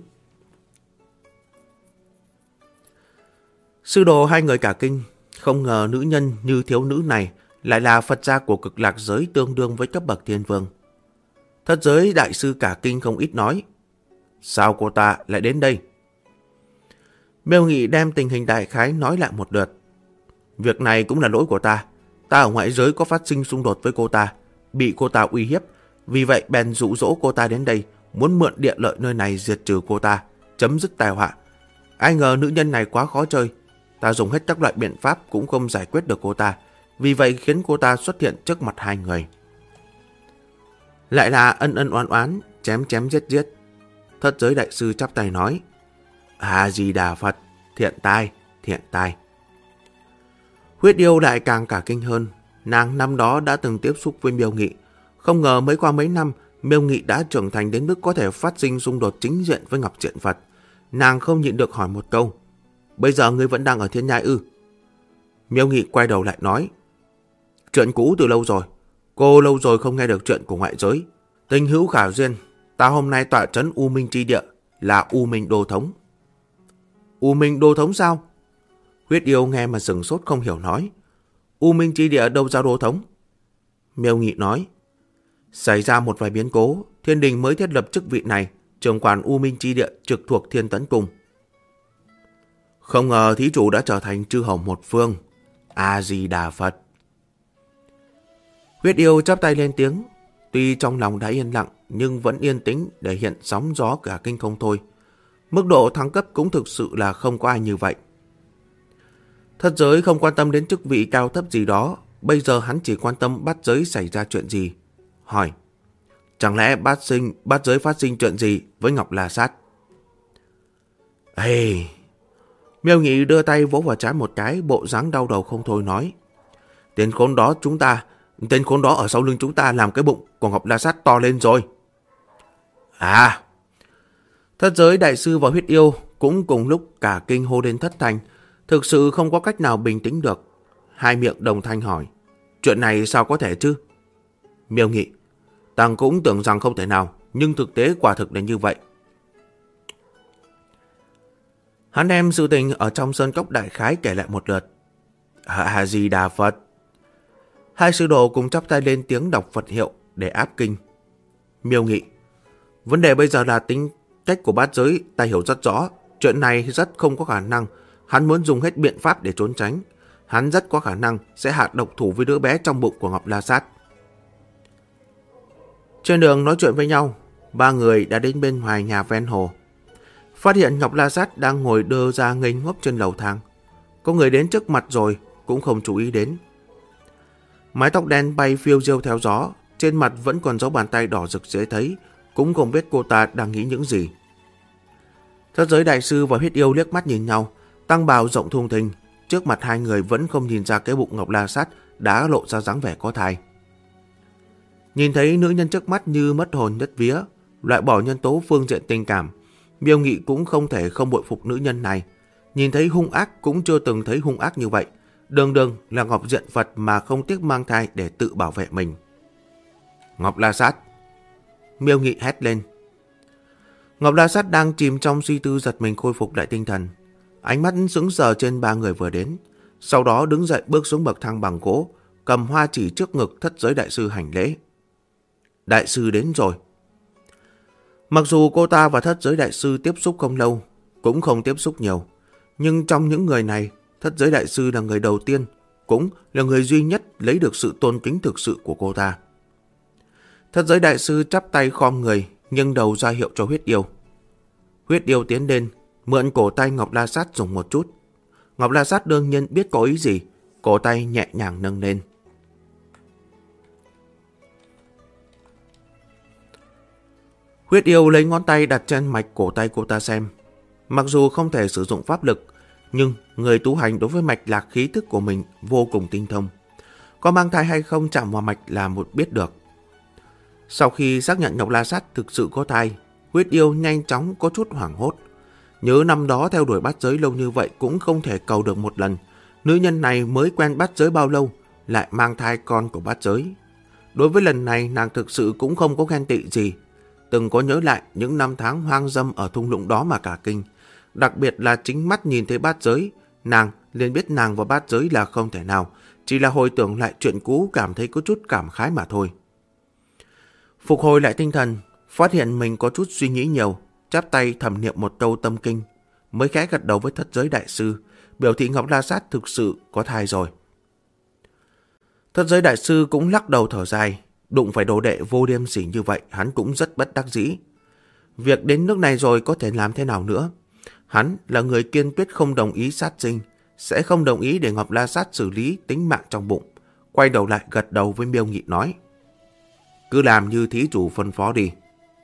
Sư đồ hai người cả kinh, không ngờ nữ nhân như thiếu nữ này lại là Phật gia của Cực Lạc giới, tương đương với cấp bậc thiên vương. Thất Giới Đại Sư cả kinh không ít nói. Sao cô ta lại đến đây? Miêu Nghị đem tình hình đại khái nói lại một lượt. Việc này cũng là lỗi của ta. Ta ở ngoại giới có phát sinh xung đột với cô ta, bị cô ta uy hiếp, vì vậy bèn dụ dỗ cô ta đến đây, muốn mượn địa lợi nơi này diệt trừ cô ta, chấm dứt tai họa. Ai ngờ nữ nhân này quá khó chơi, ta dùng hết các loại biện pháp cũng không giải quyết được cô ta, vì vậy khiến cô ta xuất hiện trước mặt hai người. Lại là ân ân oán oán, chém chém giết giết. Thất Giới Đại Sư chắp tay nói. A-di-đà Phật, thiện tai, thiện tai. Huyết Yêu lại càng cả kinh hơn. Nàng năm đó đã từng tiếp xúc với Miêu Nghị. Không ngờ mới qua mấy năm, Miêu Nghị đã trưởng thành đến mức có thể phát sinh xung đột chính diện với Ngọc Diện Phật. Nàng không nhịn được hỏi một câu. Bây giờ ngươi vẫn đang ở thiên nhai ư? Miêu Nghị quay đầu lại nói. Chuyện cũ từ lâu rồi. Cô lâu rồi không nghe được chuyện của ngoại giới. Tình hữu khả duyên. Ta hôm nay tọa trấn U Minh Chi Địa là U Minh Đô Thống. U Minh Đô Thống sao? Huyết Yêu nghe mà sửng sốt không hiểu nói. U Minh Chi Địa đâu ra Đô Thống? Miêu Nghị nói. Xảy ra một vài biến cố, thiên đình mới thiết lập chức vị này, trưởng quản U Minh Chi Địa trực thuộc Thiên Tấn Cung. Không ngờ thí chủ đã trở thành chư hầu một phương. A-di-đà Phật. Huyết yêu chắp tay lên tiếng. Tuy trong lòng đã yên lặng nhưng vẫn yên tĩnh để hiện sóng gió cả kinh không thôi. Mức độ thăng cấp cũng thực sự là không có ai như vậy. Thất giới không quan tâm đến chức vị cao thấp gì đó. Bây giờ hắn chỉ quan tâm bát giới xảy ra chuyện gì. Hỏi, chẳng lẽ bát giới phát sinh chuyện gì với Ngọc La Sát? Ê! Miêu Nghị đưa tay vỗ vào trán một cái, bộ dáng đau đầu không thôi nói. Tên khốn đó ở sau lưng chúng ta làm cái bụng của Ngọc La Sát to lên rồi. À! Thất giới đại sư và huyết yêu cũng cùng lúc cả kinh hô lên thất thanh, thực sự không có cách nào bình tĩnh được. Hai miệng đồng thanh hỏi, chuyện này sao có thể chứ? Miêu Nghị, ta cũng tưởng rằng không thể nào, nhưng thực tế quả thực là như vậy. Hắn đem sự tình ở trong sơn cốc đại khái kể lại một lượt. A-di-đà Phật. Hai sư đồ cùng chắp tay lên tiếng đọc Phật hiệu để áp kinh. Miêu Nghị, vấn đề bây giờ là tính cách của bát giới, ta hiểu rất rõ. Chuyện này rất không có khả năng. Hắn muốn dùng hết biện pháp để trốn tránh. Hắn rất có khả năng sẽ hạ độc thủ với đứa bé trong bụng của Ngọc La Sát. Trên đường nói chuyện với nhau, ba người đã đến bên ngoài nhà ven hồ. Phát hiện Ngọc La Sát đang ngồi đơ ra ngây ngốc trên lầu thang. Có người đến trước mặt rồi cũng không chú ý đến. Mái tóc đen bay phiêu diêu theo gió, trên mặt vẫn còn dấu bàn tay đỏ rực dễ thấy, cũng không biết cô ta đang nghĩ những gì. Thất giới đại sư và huyết yêu liếc mắt nhìn nhau, tăng bào rộng thùng thình, trước mặt hai người vẫn không nhìn ra cái bụng Ngọc La Sát đã lộ ra dáng vẻ có thai. Nhìn thấy nữ nhân trước mắt như mất hồn nhất vía, loại bỏ nhân tố phương diện tình cảm, Miêu Nghị cũng không thể không bội phục nữ nhân này. Nhìn thấy hung ác cũng chưa từng thấy hung ác như vậy. Đường đường là Ngọc Diện Phật mà không tiếc mang thai để tự bảo vệ mình. Ngọc La Sát! Miêu Nghị hét lên. Ngọc La Sát đang chìm trong suy tư giật mình khôi phục lại tinh thần. Ánh mắt sững sờ trên ba người vừa đến. Sau đó đứng dậy bước xuống bậc thang bằng gỗ, cầm hoa chỉ trước ngực thất giới đại sư hành lễ. Đại sư đến rồi. Mặc dù cô ta và thất giới đại sư tiếp xúc không lâu, cũng không tiếp xúc nhiều, nhưng trong những người này, thất giới đại sư là người đầu tiên, cũng là người duy nhất lấy được sự tôn kính thực sự của cô ta. Thất giới đại sư chắp tay khom người, nghiêng đầu ra hiệu cho huyết yêu. Huyết yêu tiến lên, mượn cổ tay Ngọc La Sát dùng một chút. Ngọc La Sát đương nhiên biết có ý gì, cổ tay nhẹ nhàng nâng lên. Huyết yêu lấy ngón tay đặt trên mạch cổ tay cô ta xem. Mặc dù không thể sử dụng pháp lực, nhưng người tu hành đối với mạch lạc khí thức của mình vô cùng tinh thông. Có mang thai hay không chạm vào mạch là một biết được. Sau khi xác nhận Ngọc La Sát thực sự có thai, huyết yêu nhanh chóng có chút hoảng hốt. Nhớ năm đó theo đuổi bát giới lâu như vậy cũng không thể cầu được một lần. Nữ nhân này mới quen bát giới bao lâu, lại mang thai con của bát giới. Đối với lần này nàng thực sự cũng không có ghen tị gì. Từng có nhớ lại những năm tháng hoang dâm ở thung lũng đó mà cả kinh. Đặc biệt là chính mắt nhìn thấy bát giới, nàng liền biết nàng và bát giới là không thể nào. Chỉ là hồi tưởng lại chuyện cũ cảm thấy có chút cảm khái mà thôi. Phục hồi lại tinh thần, phát hiện mình có chút suy nghĩ nhiều, chắp tay thầm niệm một câu tâm kinh, mới khẽ gật đầu với thất giới đại sư, biểu thị Ngọc La Sát thực sự có thai rồi. Thất giới đại sư cũng lắc đầu thở dài, đụng phải đồ đệ vô liêm sỉ như vậy, hắn cũng rất bất đắc dĩ. Việc đến nước này rồi có thể làm thế nào nữa? Hắn là người kiên quyết không đồng ý sát sinh, sẽ không đồng ý để Ngọc La Sát xử lý tính mạng trong bụng. Quay đầu lại gật đầu với Miêu Nghị nói, cứ làm như thí chủ phân phó đi.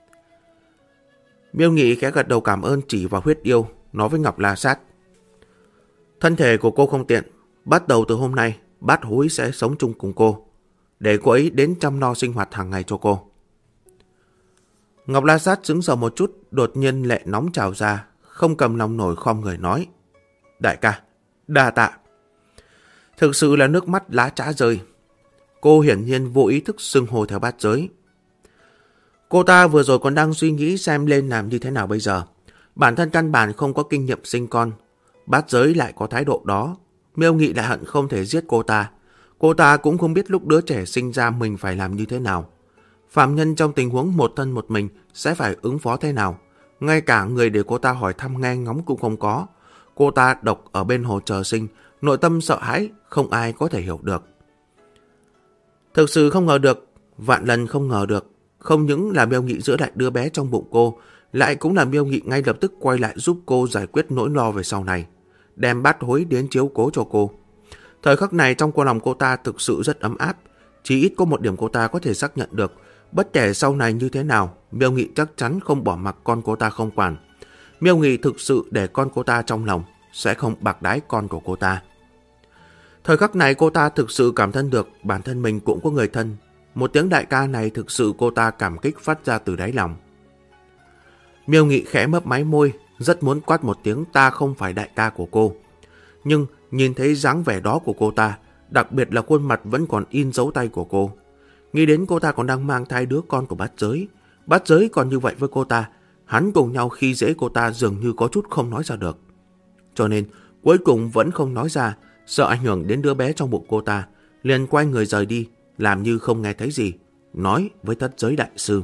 Miêu Nghị khẽ gật đầu cảm ơn, chỉ vào huyết yêu, nói với Ngọc La Sát, thân thể của cô không tiện, bắt đầu từ hôm nay, bát hối sẽ sống chung cùng cô, để cô ấy đến chăm lo sinh hoạt hàng ngày cho cô. Ngọc La Sát sững sờ một chút, đột nhiên lệ nóng trào ra, không cầm lòng nổi khom người nói, đại ca, đa tạ. Thực sự là nước mắt lá trã rơi. Cô hiển nhiên vô ý thức xưng hô theo bát giới. Cô ta vừa rồi còn đang suy nghĩ xem lên làm như thế nào bây giờ. Bản thân căn bản không có kinh nghiệm sinh con. Bát giới lại có thái độ đó. Miêu Nghị lại hận không thể giết cô ta. Cô ta cũng không biết lúc đứa trẻ sinh ra mình phải làm như thế nào. Phạm nhân trong tình huống một thân một mình sẽ phải ứng phó thế nào. Ngay cả người để cô ta hỏi thăm nghe ngóng cũng không có. cô ta độc ở bên hồ chờ sinh, nội tâm sợ hãi, không ai có thể hiểu được. Thực sự không ngờ được, vạn lần không ngờ được, không những là Miêu Nghị giữ lại đứa bé trong bụng cô, lại cũng là Miêu Nghị ngay lập tức quay lại giúp cô giải quyết nỗi lo về sau này, đem Bát Hối đến chiếu cố cho cô. Thời khắc này trong lòng cô ta thực sự rất ấm áp, chỉ ít có một điểm cô ta có thể xác nhận được, bất kể sau này như thế nào, Miêu Nghị chắc chắn không bỏ mặc con cô ta không quản. Miêu Nghị thực sự để con cô ta trong lòng, sẽ không bạc đãi con của cô ta. Thời khắc này cô ta thực sự cảm thân được bản thân mình cũng có người thân. Một tiếng đại ca này thực sự cô ta cảm kích phát ra từ đáy lòng. Miêu Nghị khẽ mấp máy môi, rất muốn quát một tiếng ta không phải đại ca của cô. Nhưng nhìn thấy dáng vẻ đó của cô ta, đặc biệt là khuôn mặt vẫn còn in dấu tay của cô. Nghĩ đến cô ta còn đang mang thai đứa con của Bát Giới còn như vậy với cô ta, hắn cùng nhau khi dễ cô ta dường như có chút không nói ra được. Cho nên cuối cùng vẫn không nói ra, sợ ảnh hưởng đến đứa bé trong bụng cô ta, liền quay người rời đi, làm như không nghe thấy gì, nói với Thất Giới đại sư.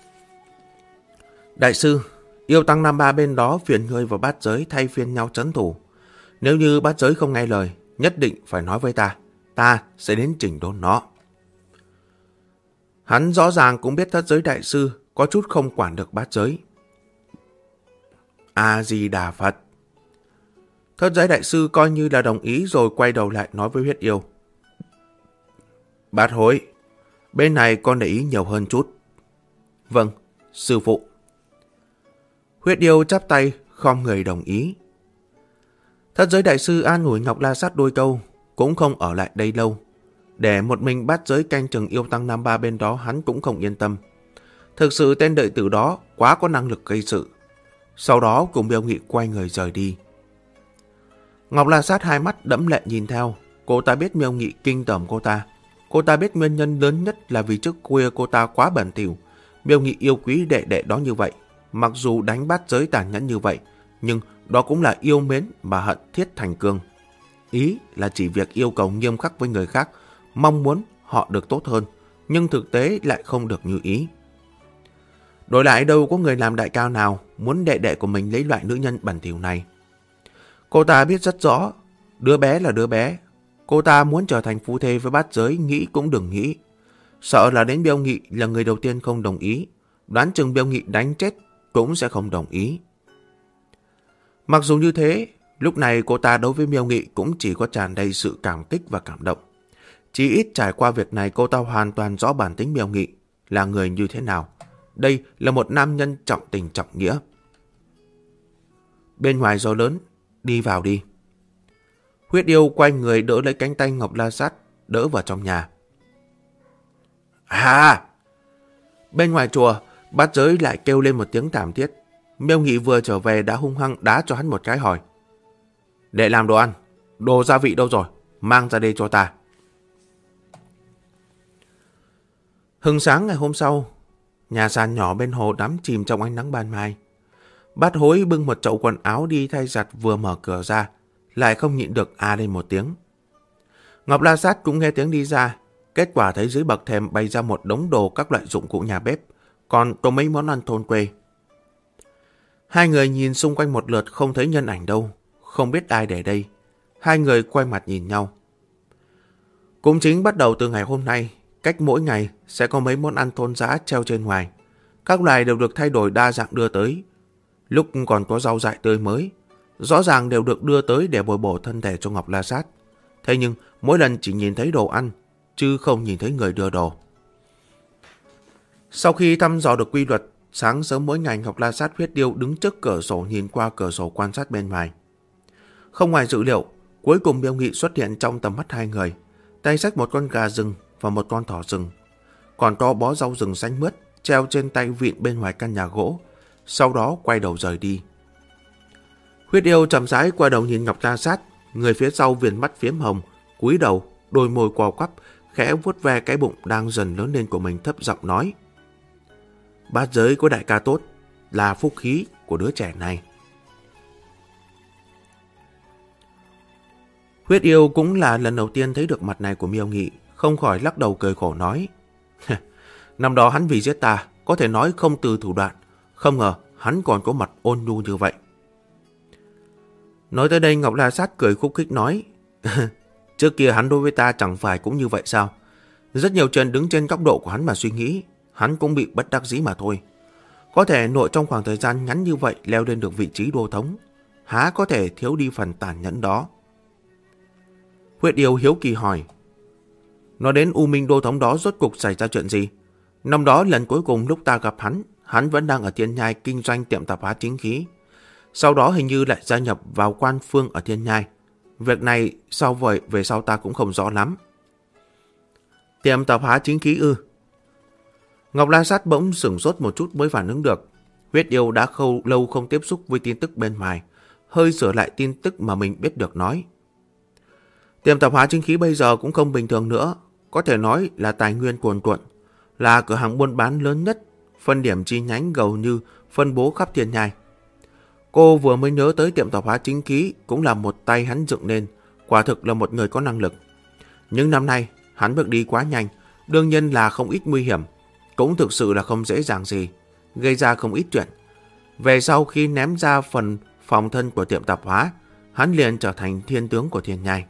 Đại sư, yêu tăng Nam Ba bên đó phiền ngươi và Bát Giới thay phiên nhau trấn thủ. Nếu như Bát Giới không nghe lời, nhất định phải nói với ta sẽ đến chỉnh đốn nó. Hắn rõ ràng cũng biết Thất Giới đại sư có chút không quản được Bát Giới. A-di-đà Phật. Thất Giới đại sư coi như là đồng ý rồi quay đầu lại nói với Huyết Yêu. Bát Hối, bên này con để ý nhiều hơn chút. Vâng, sư phụ. Huyết Yêu chắp tay, khom người đồng ý. Thất Giới đại sư an ủi Ngọc La Sát đôi câu, cũng không ở lại đây lâu. Để một mình Bát Giới canh chừng yêu tăng Nam Ba bên đó hắn cũng không yên tâm. Thực sự tên đệ tử đó quá có năng lực gây sự. Sau đó cùng Miêu Nghị quay người rời đi. Ngọc La Sát hai mắt đẫm lệ nhìn theo. Cô ta biết Miêu Nghị kinh tởm cô ta. Cô ta biết nguyên nhân lớn nhất là vì trước khuya cô ta quá bẩn thỉu. Miêu Nghị yêu quý đệ đệ đó như vậy. Mặc dù đánh Bát Giới tàn nhẫn như vậy, nhưng đó cũng là yêu mến mà hận thiết thành cương. Ý là chỉ việc yêu cầu nghiêm khắc với người khác, mong muốn họ được tốt hơn, nhưng thực tế lại không được như ý. Đổi lại đâu có người làm đại cao nào muốn đệ đệ của mình lấy loại nữ nhân bẩn thỉu này. Cô ta biết rất rõ, đứa bé là đứa bé. Cô ta muốn trở thành phu thê với Bát Giới nghĩ cũng đừng nghĩ. Sợ là đến Miêu Nghị là người đầu tiên không đồng ý. Đoán chừng Miêu Nghị đánh chết cũng sẽ không đồng ý. Mặc dù như thế, lúc này cô ta đối với Miêu Nghị cũng chỉ có tràn đầy sự cảm kích và cảm động. Chỉ ít trải qua việc này cô ta hoàn toàn rõ bản tính Miêu Nghị là người như thế nào. Đây là một nam nhân trọng tình trọng nghĩa. Bên ngoài gió lớn, đi vào đi. Huyết Yêu quay người đỡ lấy cánh tay Ngọc La Sát, đỡ vào trong nhà. Bên ngoài chùa, Bát Giới lại kêu lên một tiếng thảm thiết. Miêu Nghị vừa trở về đã hung hăng đá cho hắn một cái hỏi. Để làm đồ ăn, đồ gia vị đâu rồi? Mang ra đây cho ta. Hừng sáng ngày hôm sau, nhà sàn nhỏ bên hồ đắm chìm trong ánh nắng ban mai. Bát Hối bưng một chậu quần áo đi thay giặt vừa mở cửa ra, lại không nhịn được lên một tiếng. Ngọc La Sát cũng nghe tiếng đi ra, kết quả thấy dưới bậc thềm bày ra một đống đồ các loại dụng cụ nhà bếp, còn có mấy món ăn thôn quê. Hai người nhìn xung quanh một lượt không thấy nhân ảnh đâu, không biết ai để đây. Hai người quay mặt nhìn nhau. Cũng chính bắt đầu từ ngày hôm nay, cách mỗi ngày sẽ có mấy món ăn thôn dã treo trên ngoài. Các loại đều được thay đổi đa dạng đưa tới. Lúc còn có rau dại tươi mới, rõ ràng đều được đưa tới để bồi bổ thân thể cho Ngọc La Sát. Thế nhưng mỗi lần chỉ nhìn thấy đồ ăn, chứ không nhìn thấy người đưa đồ. Sau khi thăm dò được quy luật, sáng sớm mỗi ngày Ngọc La Sát Huyết Yêu đứng trước cửa sổ nhìn qua cửa sổ quan sát bên ngoài. Không ngoài dự liệu, cuối cùng Miêu Nghị xuất hiện trong tầm mắt hai người, tay xách một con gà rừng và một con thỏ rừng, còn có bó rau rừng xanh mướt treo trên tay vịn bên ngoài căn nhà gỗ, sau đó quay đầu rời đi. Huyết Yêu chậm rãi qua đầu nhìn Ngọc La Sát, người phía sau viền mắt phiếm hồng, cúi đầu, đôi môi co quắp, khẽ vuốt ve cái bụng đang dần lớn lên của mình, thấp giọng nói: Bát Giới có đại ca tốt, là phúc khí của đứa trẻ này. Huyết Yêu cũng là lần đầu tiên thấy được mặt này của Miêu Nghị, không khỏi lắc đầu cười khổ nói: Năm đó hắn vì giết ta, có thể nói không từ thủ đoạn, không ngờ hắn còn có mặt ôn nhu như vậy. Nói tới đây Ngọc La Sát cười khúc khích nói. Trước kia hắn đối với ta chẳng phải cũng như vậy sao? Rất nhiều chuyện đứng trên góc độ của hắn mà suy nghĩ, hắn cũng bị bất đắc dĩ mà thôi. Có thể nội trong khoảng thời gian ngắn như vậy leo lên được vị trí đô thống, há có thể thiếu đi phần tàn nhẫn đó. Huyết Yêu hiếu kỳ hỏi. Nói đến U Minh đô thống đó rốt cục xảy ra chuyện gì? Năm đó lần cuối cùng lúc ta gặp hắn vẫn đang ở Thiên Nhai kinh doanh tiệm tạp hóa chính khí. Sau đó hình như lại gia nhập vào quan phương ở Thiên Nhai. Việc này sao vậy về sau ta cũng không rõ lắm. Tiệm tạp hóa chính khí ư? Ngọc La Sát bỗng sửng sốt một chút mới phản ứng được. Huyết Yêu đã lâu không tiếp xúc với tin tức bên ngoài, hơi sửa lại tin tức mà mình biết được nói. Tiệm tạp hóa chính khí bây giờ cũng không bình thường nữa, có thể nói là tài nguyên cuồn cuộn, là cửa hàng buôn bán lớn nhất, phân điểm chi nhánh gần như phân bố khắp Thiên Nhai. Cô vừa mới nhớ tới tiệm tạp hóa chính khí cũng là một tay hắn dựng nên, quả thực là một người có năng lực. Nhưng năm nay hắn bước đi quá nhanh, đương nhiên là không ít nguy hiểm, cũng thực sự là không dễ dàng gì, gây ra không ít chuyện. Về sau khi ném ra phần phòng thân của tiệm tạp hóa, hắn liền trở thành thiên tướng của Thiên Nhai.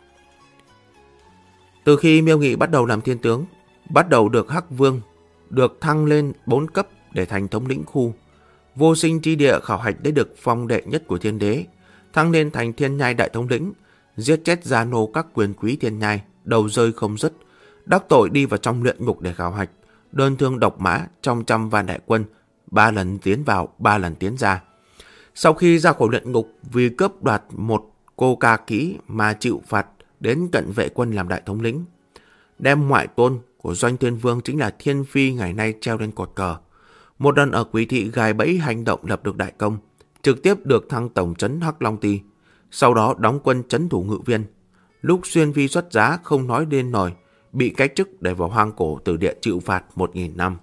Từ khi Miêu Nghị bắt đầu làm thiên tướng, bắt đầu được Hắc Vương, được thăng lên 4 cấp để thành thống lĩnh khu, Vô Sinh Chi Địa khảo hạch đã được phong đệ nhất của Thiên Đế, thăng lên thành Thiên Nhai đại thống lĩnh, giết chết gia nô các quyền quý Thiên Nhai, đầu rơi không dứt, đắc tội đi vào trong luyện ngục để khảo hạch, đơn thương độc mã trong trăm vạn đại quân, 3 lần tiến vào, 3 lần tiến ra. Sau khi ra khỏi luyện ngục vì cướp đoạt một cô ca kỹ mà chịu phạt đến cận vệ quân làm đại thống lĩnh, đem ngoại tôn của Doanh Thiên Vương chính là Thiên Phi ngày nay treo lên cột cờ. Một lần ở Quý Thị gài bẫy hành động lập được đại công, trực tiếp được thăng tổng trấn Hắc Long Ty, sau đó đóng quân trấn thủ Ngự Viên. Lúc Xuyên Phi xuất giá không nói nên nổi, bị cách chức để vào hoang cổ tử địa chịu phạt 1000 năm.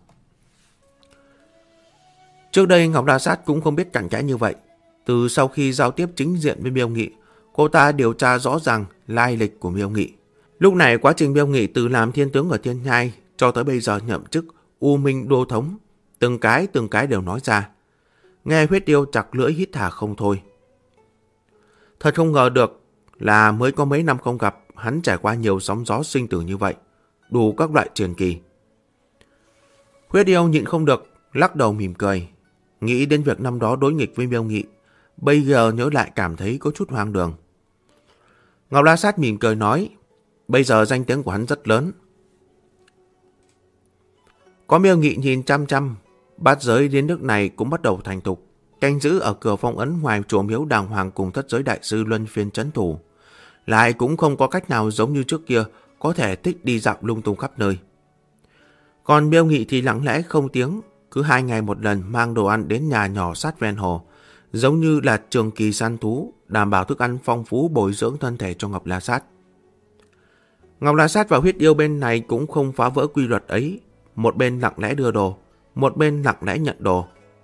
Trước đây Ngọc La Sát cũng không biết cặn kẽ như vậy. Từ sau khi giao tiếp chính diện với Miêu Nghị, cô ta điều tra rõ ràng lai lịch của Miêu Nghị. Lúc này quá trình Miêu Nghị từ làm thiên tướng ở Thiên Nhai cho tới bây giờ nhậm chức U Minh đô thống, từng cái đều nói ra. Nghe Huyết Yêu chặt lưỡi hít thả không thôi. Thật không ngờ được là mới có mấy năm không gặp, hắn trải qua nhiều sóng gió sinh tử như vậy, đủ các loại truyền kỳ. Huyết Yêu nhịn không được, lắc đầu mỉm cười, nghĩ đến việc năm đó đối nghịch với Miêu Nghị, bây giờ nhớ lại cảm thấy có chút hoang đường. Ngọc La Sát mỉm cười nói, bây giờ danh tiếng của hắn rất lớn. Có Miêu Nghị nhìn chăm chăm, bát giới đến nước này cũng bắt đầu thành thục, canh giữ ở cửa phong ấn ngoài chùa miếu đàng hoàng cùng thất giới đại sư luân phiên trấn thủ. Lại cũng không có cách nào giống như trước kia có thể thích đi dạo lung tung khắp nơi. Còn Miêu Nghị thì lặng lẽ không tiếng, cứ 2 ngày một lần mang đồ ăn đến nhà nhỏ sát ven hồ, giống như là trường kỳ săn thú, đảm bảo thức ăn phong phú bồi dưỡng thân thể cho Ngọc La Sát. Ngọc La Sát và Huyết Yêu bên này cũng không phá vỡ quy luật ấy, một bên lặng lẽ đưa đồ, một bên lặng lẽ nhận đồ.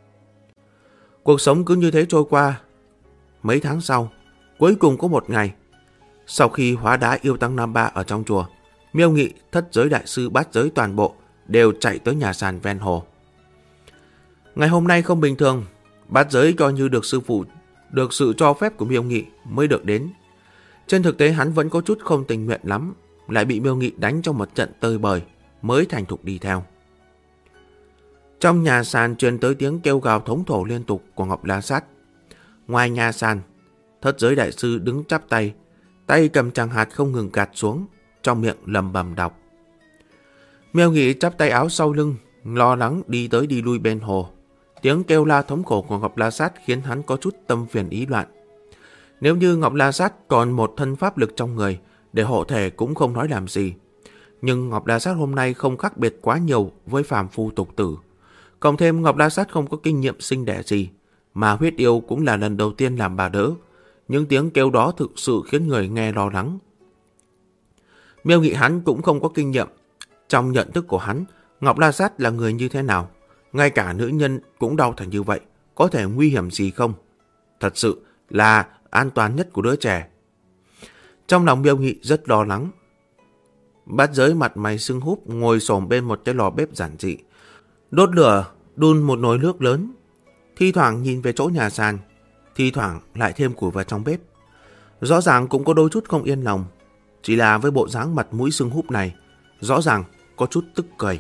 Cuộc sống cứ như thế trôi qua. Mấy tháng sau, cuối cùng có một ngày, sau khi hóa đá yêu tăng Nam Ba ở trong chùa, Miêu Nghị, thất giới đại sư, bát giới toàn bộ đều chạy tới nhà sàn ven hồ. Ngày hôm nay không bình thường, bát giới coi như được sư phụ, được sự cho phép của Miêu Nghị mới được đến. Trên thực tế hắn vẫn có chút không tình nguyện lắm, lại bị Miêu Nghị đánh trong một trận tơi bời, mới thành thục đi theo. Trong nhà sàn truyền tới tiếng kêu gào thống thổ liên tục của Ngọc La Sát. Ngoài nhà sàn, thất giới đại sư đứng chắp tay, tay cầm tràng hạt không ngừng gạt xuống, trong miệng lầm bầm đọc. Miêu Nghị chắp tay áo sau lưng, lo lắng đi tới đi lui bên hồ. Tiếng kêu la thống khổ của Ngọc La Sát khiến hắn có chút tâm phiền ý loạn. Nếu như Ngọc La Sát còn một thân pháp lực trong người, để hộ thể cũng không nói làm gì. Nhưng Ngọc La Sát hôm nay không khác biệt quá nhiều với phàm phu tục tử. Cộng thêm Ngọc La Sát không có kinh nghiệm sinh đẻ gì, mà Huyết Yêu cũng là lần đầu tiên làm bà đỡ. Những tiếng kêu đó thực sự khiến người nghe lo lắng. Miêu Nghị hắn cũng không có kinh nghiệm. Trong nhận thức của hắn, Ngọc La Sát là người như thế nào? Ngay cả nữ nhân cũng đau thành như vậy, có thể nguy hiểm gì không? Thật sự là an toàn nhất của đứa trẻ. Trong lòng Miêu Nghị rất lo lắng. Bát giới mặt mày sưng húp ngồi xổm bên một cái lò bếp giản dị, đốt lửa đun một nồi nước lớn, thi thoảng nhìn về chỗ nhà sàn. thi thoảng lại thêm củi vào trong bếp. Rõ ràng cũng có đôi chút không yên lòng, chỉ là với bộ dáng mặt mũi sưng húp này, rõ ràng có chút tức cười.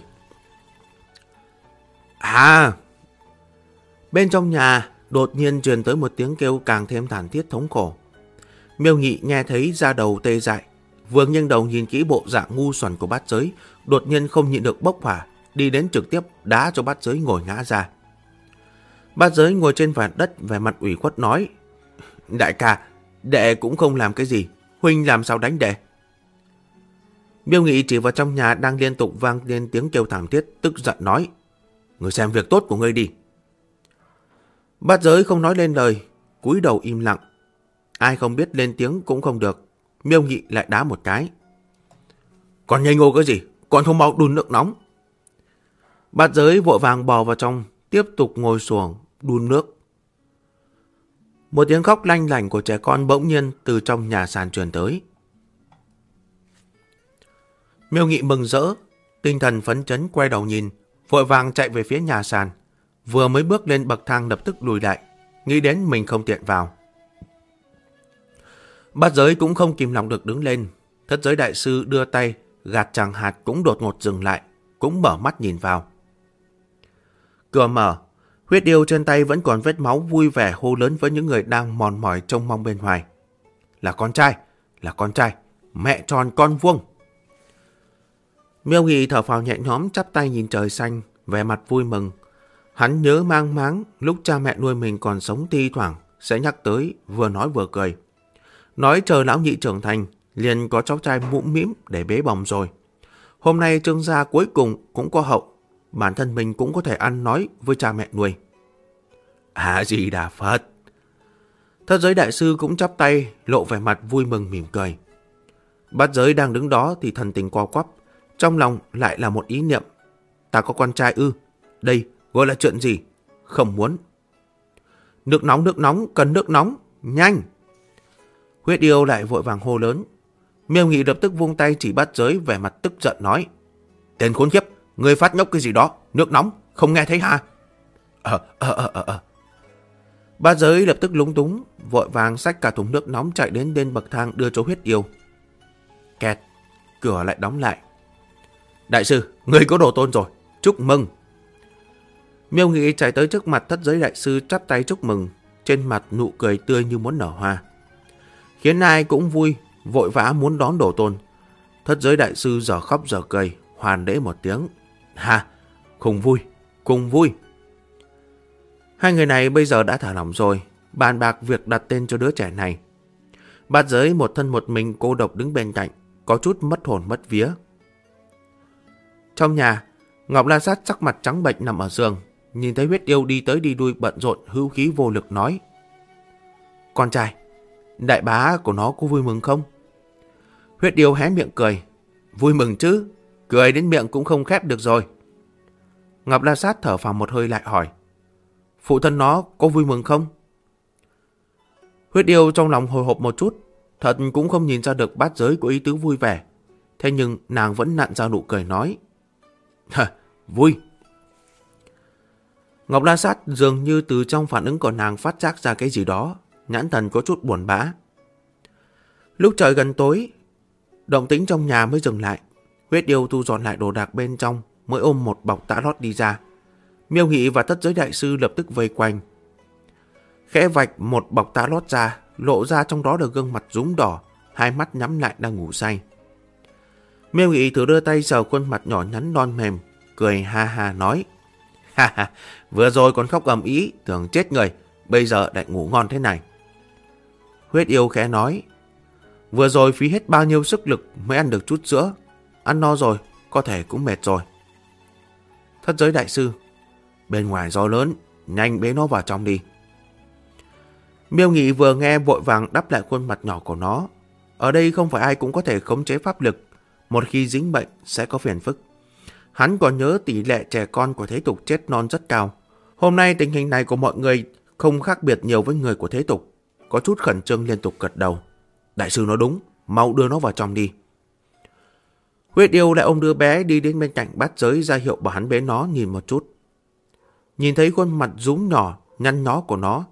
À! Bên trong nhà đột nhiên truyền tới một tiếng kêu càng thêm thảm thiết thống khổ. Miêu Nghị nghe thấy da đầu tê dại, vừa nghiêng đầu nhìn kỹ bộ dạng ngu xuẩn của Bát Giới, đột nhiên không nhịn được bốc hỏa, đi đến trực tiếp đá cho Bát Giới ngồi ngã ra. Bát Giới ngồi trên vạt đất vẻ mặt ủy khuất nói: Đại ca, đệ cũng không làm cái gì, huynh làm sao đánh đệ? Miêu Nghị chỉ vào trong nhà đang liên tục vang lên tiếng kêu thảm thiết, tức giận nói: Người xem việc tốt của ngươi đi. Bát Giới không nói lên lời, cúi đầu im lặng. Ai không biết lên tiếng cũng không được. Miêu Nghị lại đá một cái. Còn ngây ngô cái gì, còn không mau đun nước nóng. Bát Giới vội vàng bò vào trong, tiếp tục ngồi xuồng đun nước. Một tiếng khóc lanh lảnh của trẻ con bỗng nhiên từ trong nhà sàn truyền tới. Miêu Nghị mừng rỡ, tinh thần phấn chấn quay đầu nhìn, vội vàng chạy về phía nhà sàn. Vừa mới bước lên bậc thang lập tức lùi lại, nghĩ đến mình không tiện vào. Bát Giới cũng không kìm lòng được đứng lên. Thất Giới đại sư đưa tay gạt chàng hạt cũng đột ngột dừng lại, cũng mở mắt nhìn vào. Cửa mở, huyết yêu trên tay vẫn còn vết máu vui vẻ hô lớn với những người đang mòn mỏi trông mong bên ngoài. Là con trai, mẹ tròn con vuông. Miêu Nghị thở phào nhẹ nhõm, chắp tay nhìn trời xanh, vẻ mặt vui mừng. Hắn nhớ mang máng lúc cha mẹ nuôi mình còn sống thi thoảng sẽ nhắc tới, vừa nói vừa cười. Nói chờ lão nhị trưởng thành, liền có cháu trai mũm mĩm để bế bồng rồi. Hôm nay Trương gia cuối cùng cũng có hậu, bản thân mình cũng có thể ăn nói với cha mẹ nuôi. Di Đà Phật. Thất Giới đại sư cũng chắp tay, lộ vẻ mặt vui mừng mỉm cười. Bát Giới đang đứng đó thì thần tình co quắp, trong lòng lại là một ý niệm. Ta có con trai ư? Đây gọi là chuyện gì? Không muốn. Nước nóng, cần nước nóng, nhanh. Huyết yêu lại vội vàng hô lớn. Miêu Nghị lập tức vung tay chỉ Bát Giới, vẻ mặt tức giận nói: Tên khốn kiếp, ngươi phát ngốc cái gì đó, nước nóng, không nghe thấy hả? Bát Giới lập tức lúng túng, vội vàng xách cả thùng nước nóng chạy đến bên bậc thang đưa cho Huyết yêu. Kẹt, cửa lại đóng lại. Đại sư, ngươi có đồ tôn rồi, chúc mừng. Miêu Nghị chạy tới trước mặt Thất Giới đại sư chắp tay chúc mừng, trên mặt nụ cười tươi như muốn nở hoa, khiến ai cũng vui, vội vã muốn đón đồ tôn. Thất Giới đại sư giờ khóc giờ cười, hoàn lễ một tiếng. Cùng vui. Hai người này bây giờ đã thả lỏng rồi, bàn bạc việc đặt tên cho đứa trẻ này. Bát Giới một thân một mình cô độc đứng bên cạnh, có chút mất hồn mất vía. Trong nhà, Ngọc La Sát sắc mặt trắng bệch nằm ở giường, nhìn thấy Huyết yêu đi tới đi lui bận rộn, hữu khí vô lực nói: Con trai, đại bá của nó có vui mừng không? Huyết yêu hé miệng cười: Vui mừng chứ, cười đến miệng cũng không khép được rồi. Ngọc La Sát thở phào một hơi lại hỏi: Phụ thân nó có vui mừng không? Huyết yêu trong lòng hồi hộp một chút, thật cũng không nhìn ra được Bát Giới có ý tứ vui vẻ. Thế nhưng nàng vẫn nặn ra nụ cười nói: Vui. Ngọc La Sát dường như từ trong phản ứng của nàng phát giác ra cái gì đó, nhãn thần có chút buồn bã. Lúc trời gần tối, động tĩnh trong nhà mới dừng lại. Huyết yêu thu dọn lại đồ đạc bên trong, mới ôm một bọc tã lót đi ra. Miêu Nghị và Thất Giới đại sư lập tức vây quanh, khẽ vạch một bọc tã lót ra, lộ ra trong đó là gương mặt rúm đỏ, hai mắt nhắm lại đang ngủ say. Miêu Nghị thử đưa tay sờ khuôn mặt nhỏ nhắn non mềm, cười ha ha nói: Vừa rồi còn khóc ầm ĩ, tưởng chết người, bây giờ lại ngủ ngon thế này. Huyết yêu khẽ nói: Vừa rồi phí hết bao nhiêu sức lực mới ăn được chút sữa, ăn no rồi, có thể cũng mệt rồi. Thất Giới đại sư: Bên ngoài gió lớn, nhanh bế nó vào trong đi. Miêu Nghị vừa nghe vội vàng đắp lại khuôn mặt nhỏ của nó. Ở đây không phải ai cũng có thể khống chế pháp lực, một khi dính bệnh sẽ có phiền phức. Hắn còn nhớ tỷ lệ trẻ con của thế tục chết non rất cao. Hôm nay tình hình này của mọi người không khác biệt nhiều với người của thế tục. Có chút khẩn trương liên tục gật đầu. Đại sư nói đúng, mau đưa nó vào trong đi. Huyết yêu lại ôm đứa bé đi đến bên cạnh Bát Giới, ra hiệu bảo hắn bế nó nhìn một chút. Nhìn thấy khuôn mặt rúm nhỏ, nhăn nhó của nó,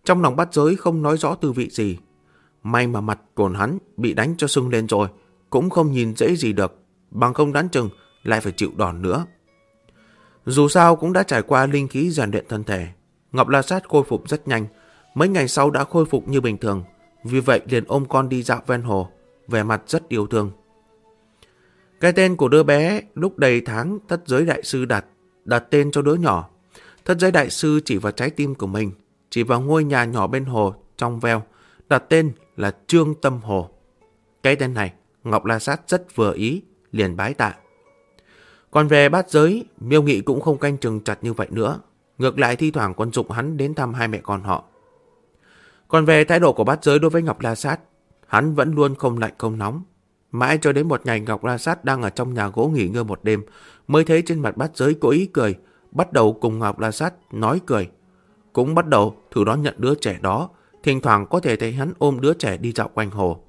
Trong lòng Bát Giới không nói rõ tư vị gì. May mà mặt của hắn bị đánh cho sưng lên rồi, cũng không nhìn dễ gì được, bằng không đoán chừng lại phải chịu đòn nữa. Dù sao cũng đã trải qua linh khí rèn luyện thân thể, Ngọc La Sát khôi phục rất nhanh, mấy ngày sau đã khôi phục như bình thường, vì vậy liền ôm con đi dạo ven hồ, vẻ mặt rất yêu thương. Cái tên của đứa bé lúc đầy tháng Thất Giới Đại Sư đặt tên cho đứa nhỏ. Thất Giới Đại Sư chỉ vào trái tim của mình, chỉ vào ngôi nhà nhỏ bên hồ trong veo, đặt tên là Trương Tâm Hồ. Cái tên này Ngọc La Sát rất vừa ý, liền bái tạ. Còn về Bát Giới, Miêu Nghị cũng không canh chừng chặt như vậy nữa, ngược lại thi thoảng còn giục hắn đến thăm hai mẹ con họ. Còn về thái độ của Bát Giới đối với Ngọc La Sát, hắn vẫn luôn không lạnh không nóng. Mãi cho đến một ngày Ngọc La Sát đang ở trong nhà gỗ nghỉ ngơi một đêm, mới thấy trên mặt Bát Giới có ý cười, bắt đầu cùng Ngọc La Sát nói cười. Cũng bắt đầu thử đón nhận đứa trẻ đó, thỉnh thoảng có thể thấy hắn ôm đứa trẻ đi dạo quanh hồ.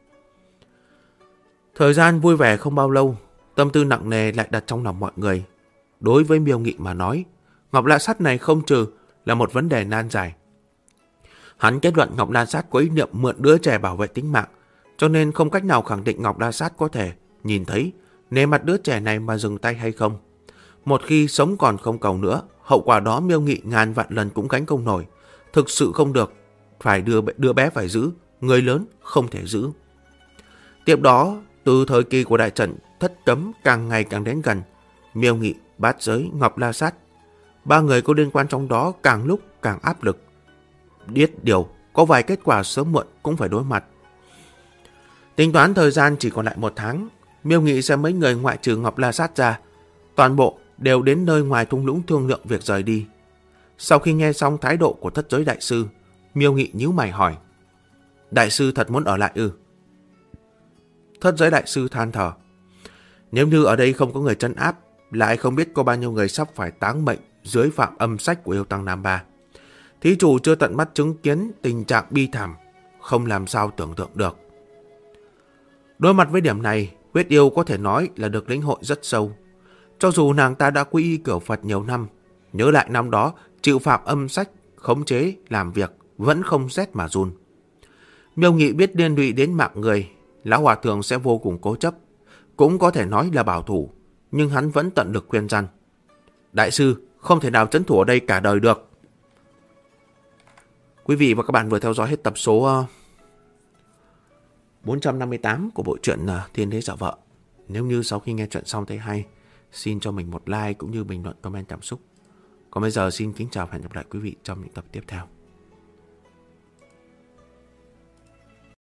Thời gian vui vẻ không bao lâu, tâm tư nặng nề lại đặt trong lòng mọi người. Đối với Miêu Nghị mà nói, Ngọc La Sát này không trừ là một vấn đề nan giải. Hắn kết luận Ngọc La Sát có ý niệm mượn đứa trẻ bảo vệ tính mạng, cho nên không cách nào khẳng định Ngọc La Sát có thể nhìn thấy nề mặt đứa trẻ này mà dừng tay hay không. Một khi sống còn không cầu nữa, hậu quả đó Miêu Nghị ngàn vạn lần cũng gánh không nổi. Thực sự không được, phải đưa bé phải giữ, người lớn không thể giữ. Tiếp đó, từ thời kỳ của đại trận thất cấm càng ngày càng đến gần, Miêu Nghị, Bát Giới, Ngọc La Sát, ba người có liên quan trong đó càng lúc càng áp lực. Biết điều, có vài kết quả sớm muộn cũng phải đối mặt. Tính toán thời gian chỉ còn lại 1 tháng, Miêu Nghị xem mấy người ngoại trừ Ngọc La Sát ra, toàn bộ đều đến nơi ngoài thung lũng thương lượng việc rời đi. Sau khi nghe xong thái độ của Thất Giới Đại Sư, Miêu Nghị nhíu mày hỏi: Đại sư thật muốn ở lại ư? Thất Giới Đại Sư than thở: Nếu như ở đây không có người trấn áp, lại không biết có bao nhiêu người sắp phải táng mệnh dưới phạm âm sách của yêu tăng Nam Ba. Thí chủ chưa tận mắt chứng kiến tình trạng bi thảm, không làm sao tưởng tượng được. Đối mặt với điểm này, Huyết Yêu có thể nói là được lĩnh hội rất sâu. Cho dù nàng ta đã quy y cửu Phật nhiều năm, nhớ lại năm đó chịu phạm âm sách, khống chế, làm việc, vẫn không rét mà run. Miêu Nghị biết liên lụy đến mạng người, lão hòa thượng sẽ vô cùng cố chấp, cũng có thể nói là bảo thủ, nhưng hắn vẫn tận lực khuyên răn. Đại sư, không thể nào trấn thủ ở đây cả đời được. Quý vị và các bạn vừa theo dõi hết tập số 458 của bộ truyện Thiên Đế Giả Vợ. Nếu như sau khi nghe chuyện xong thấy hay, xin cho mình một like cũng như bình luận comment cảm xúc. Còn bây giờ xin kính chào và hẹn gặp lại quý vị trong những tập tiếp theo.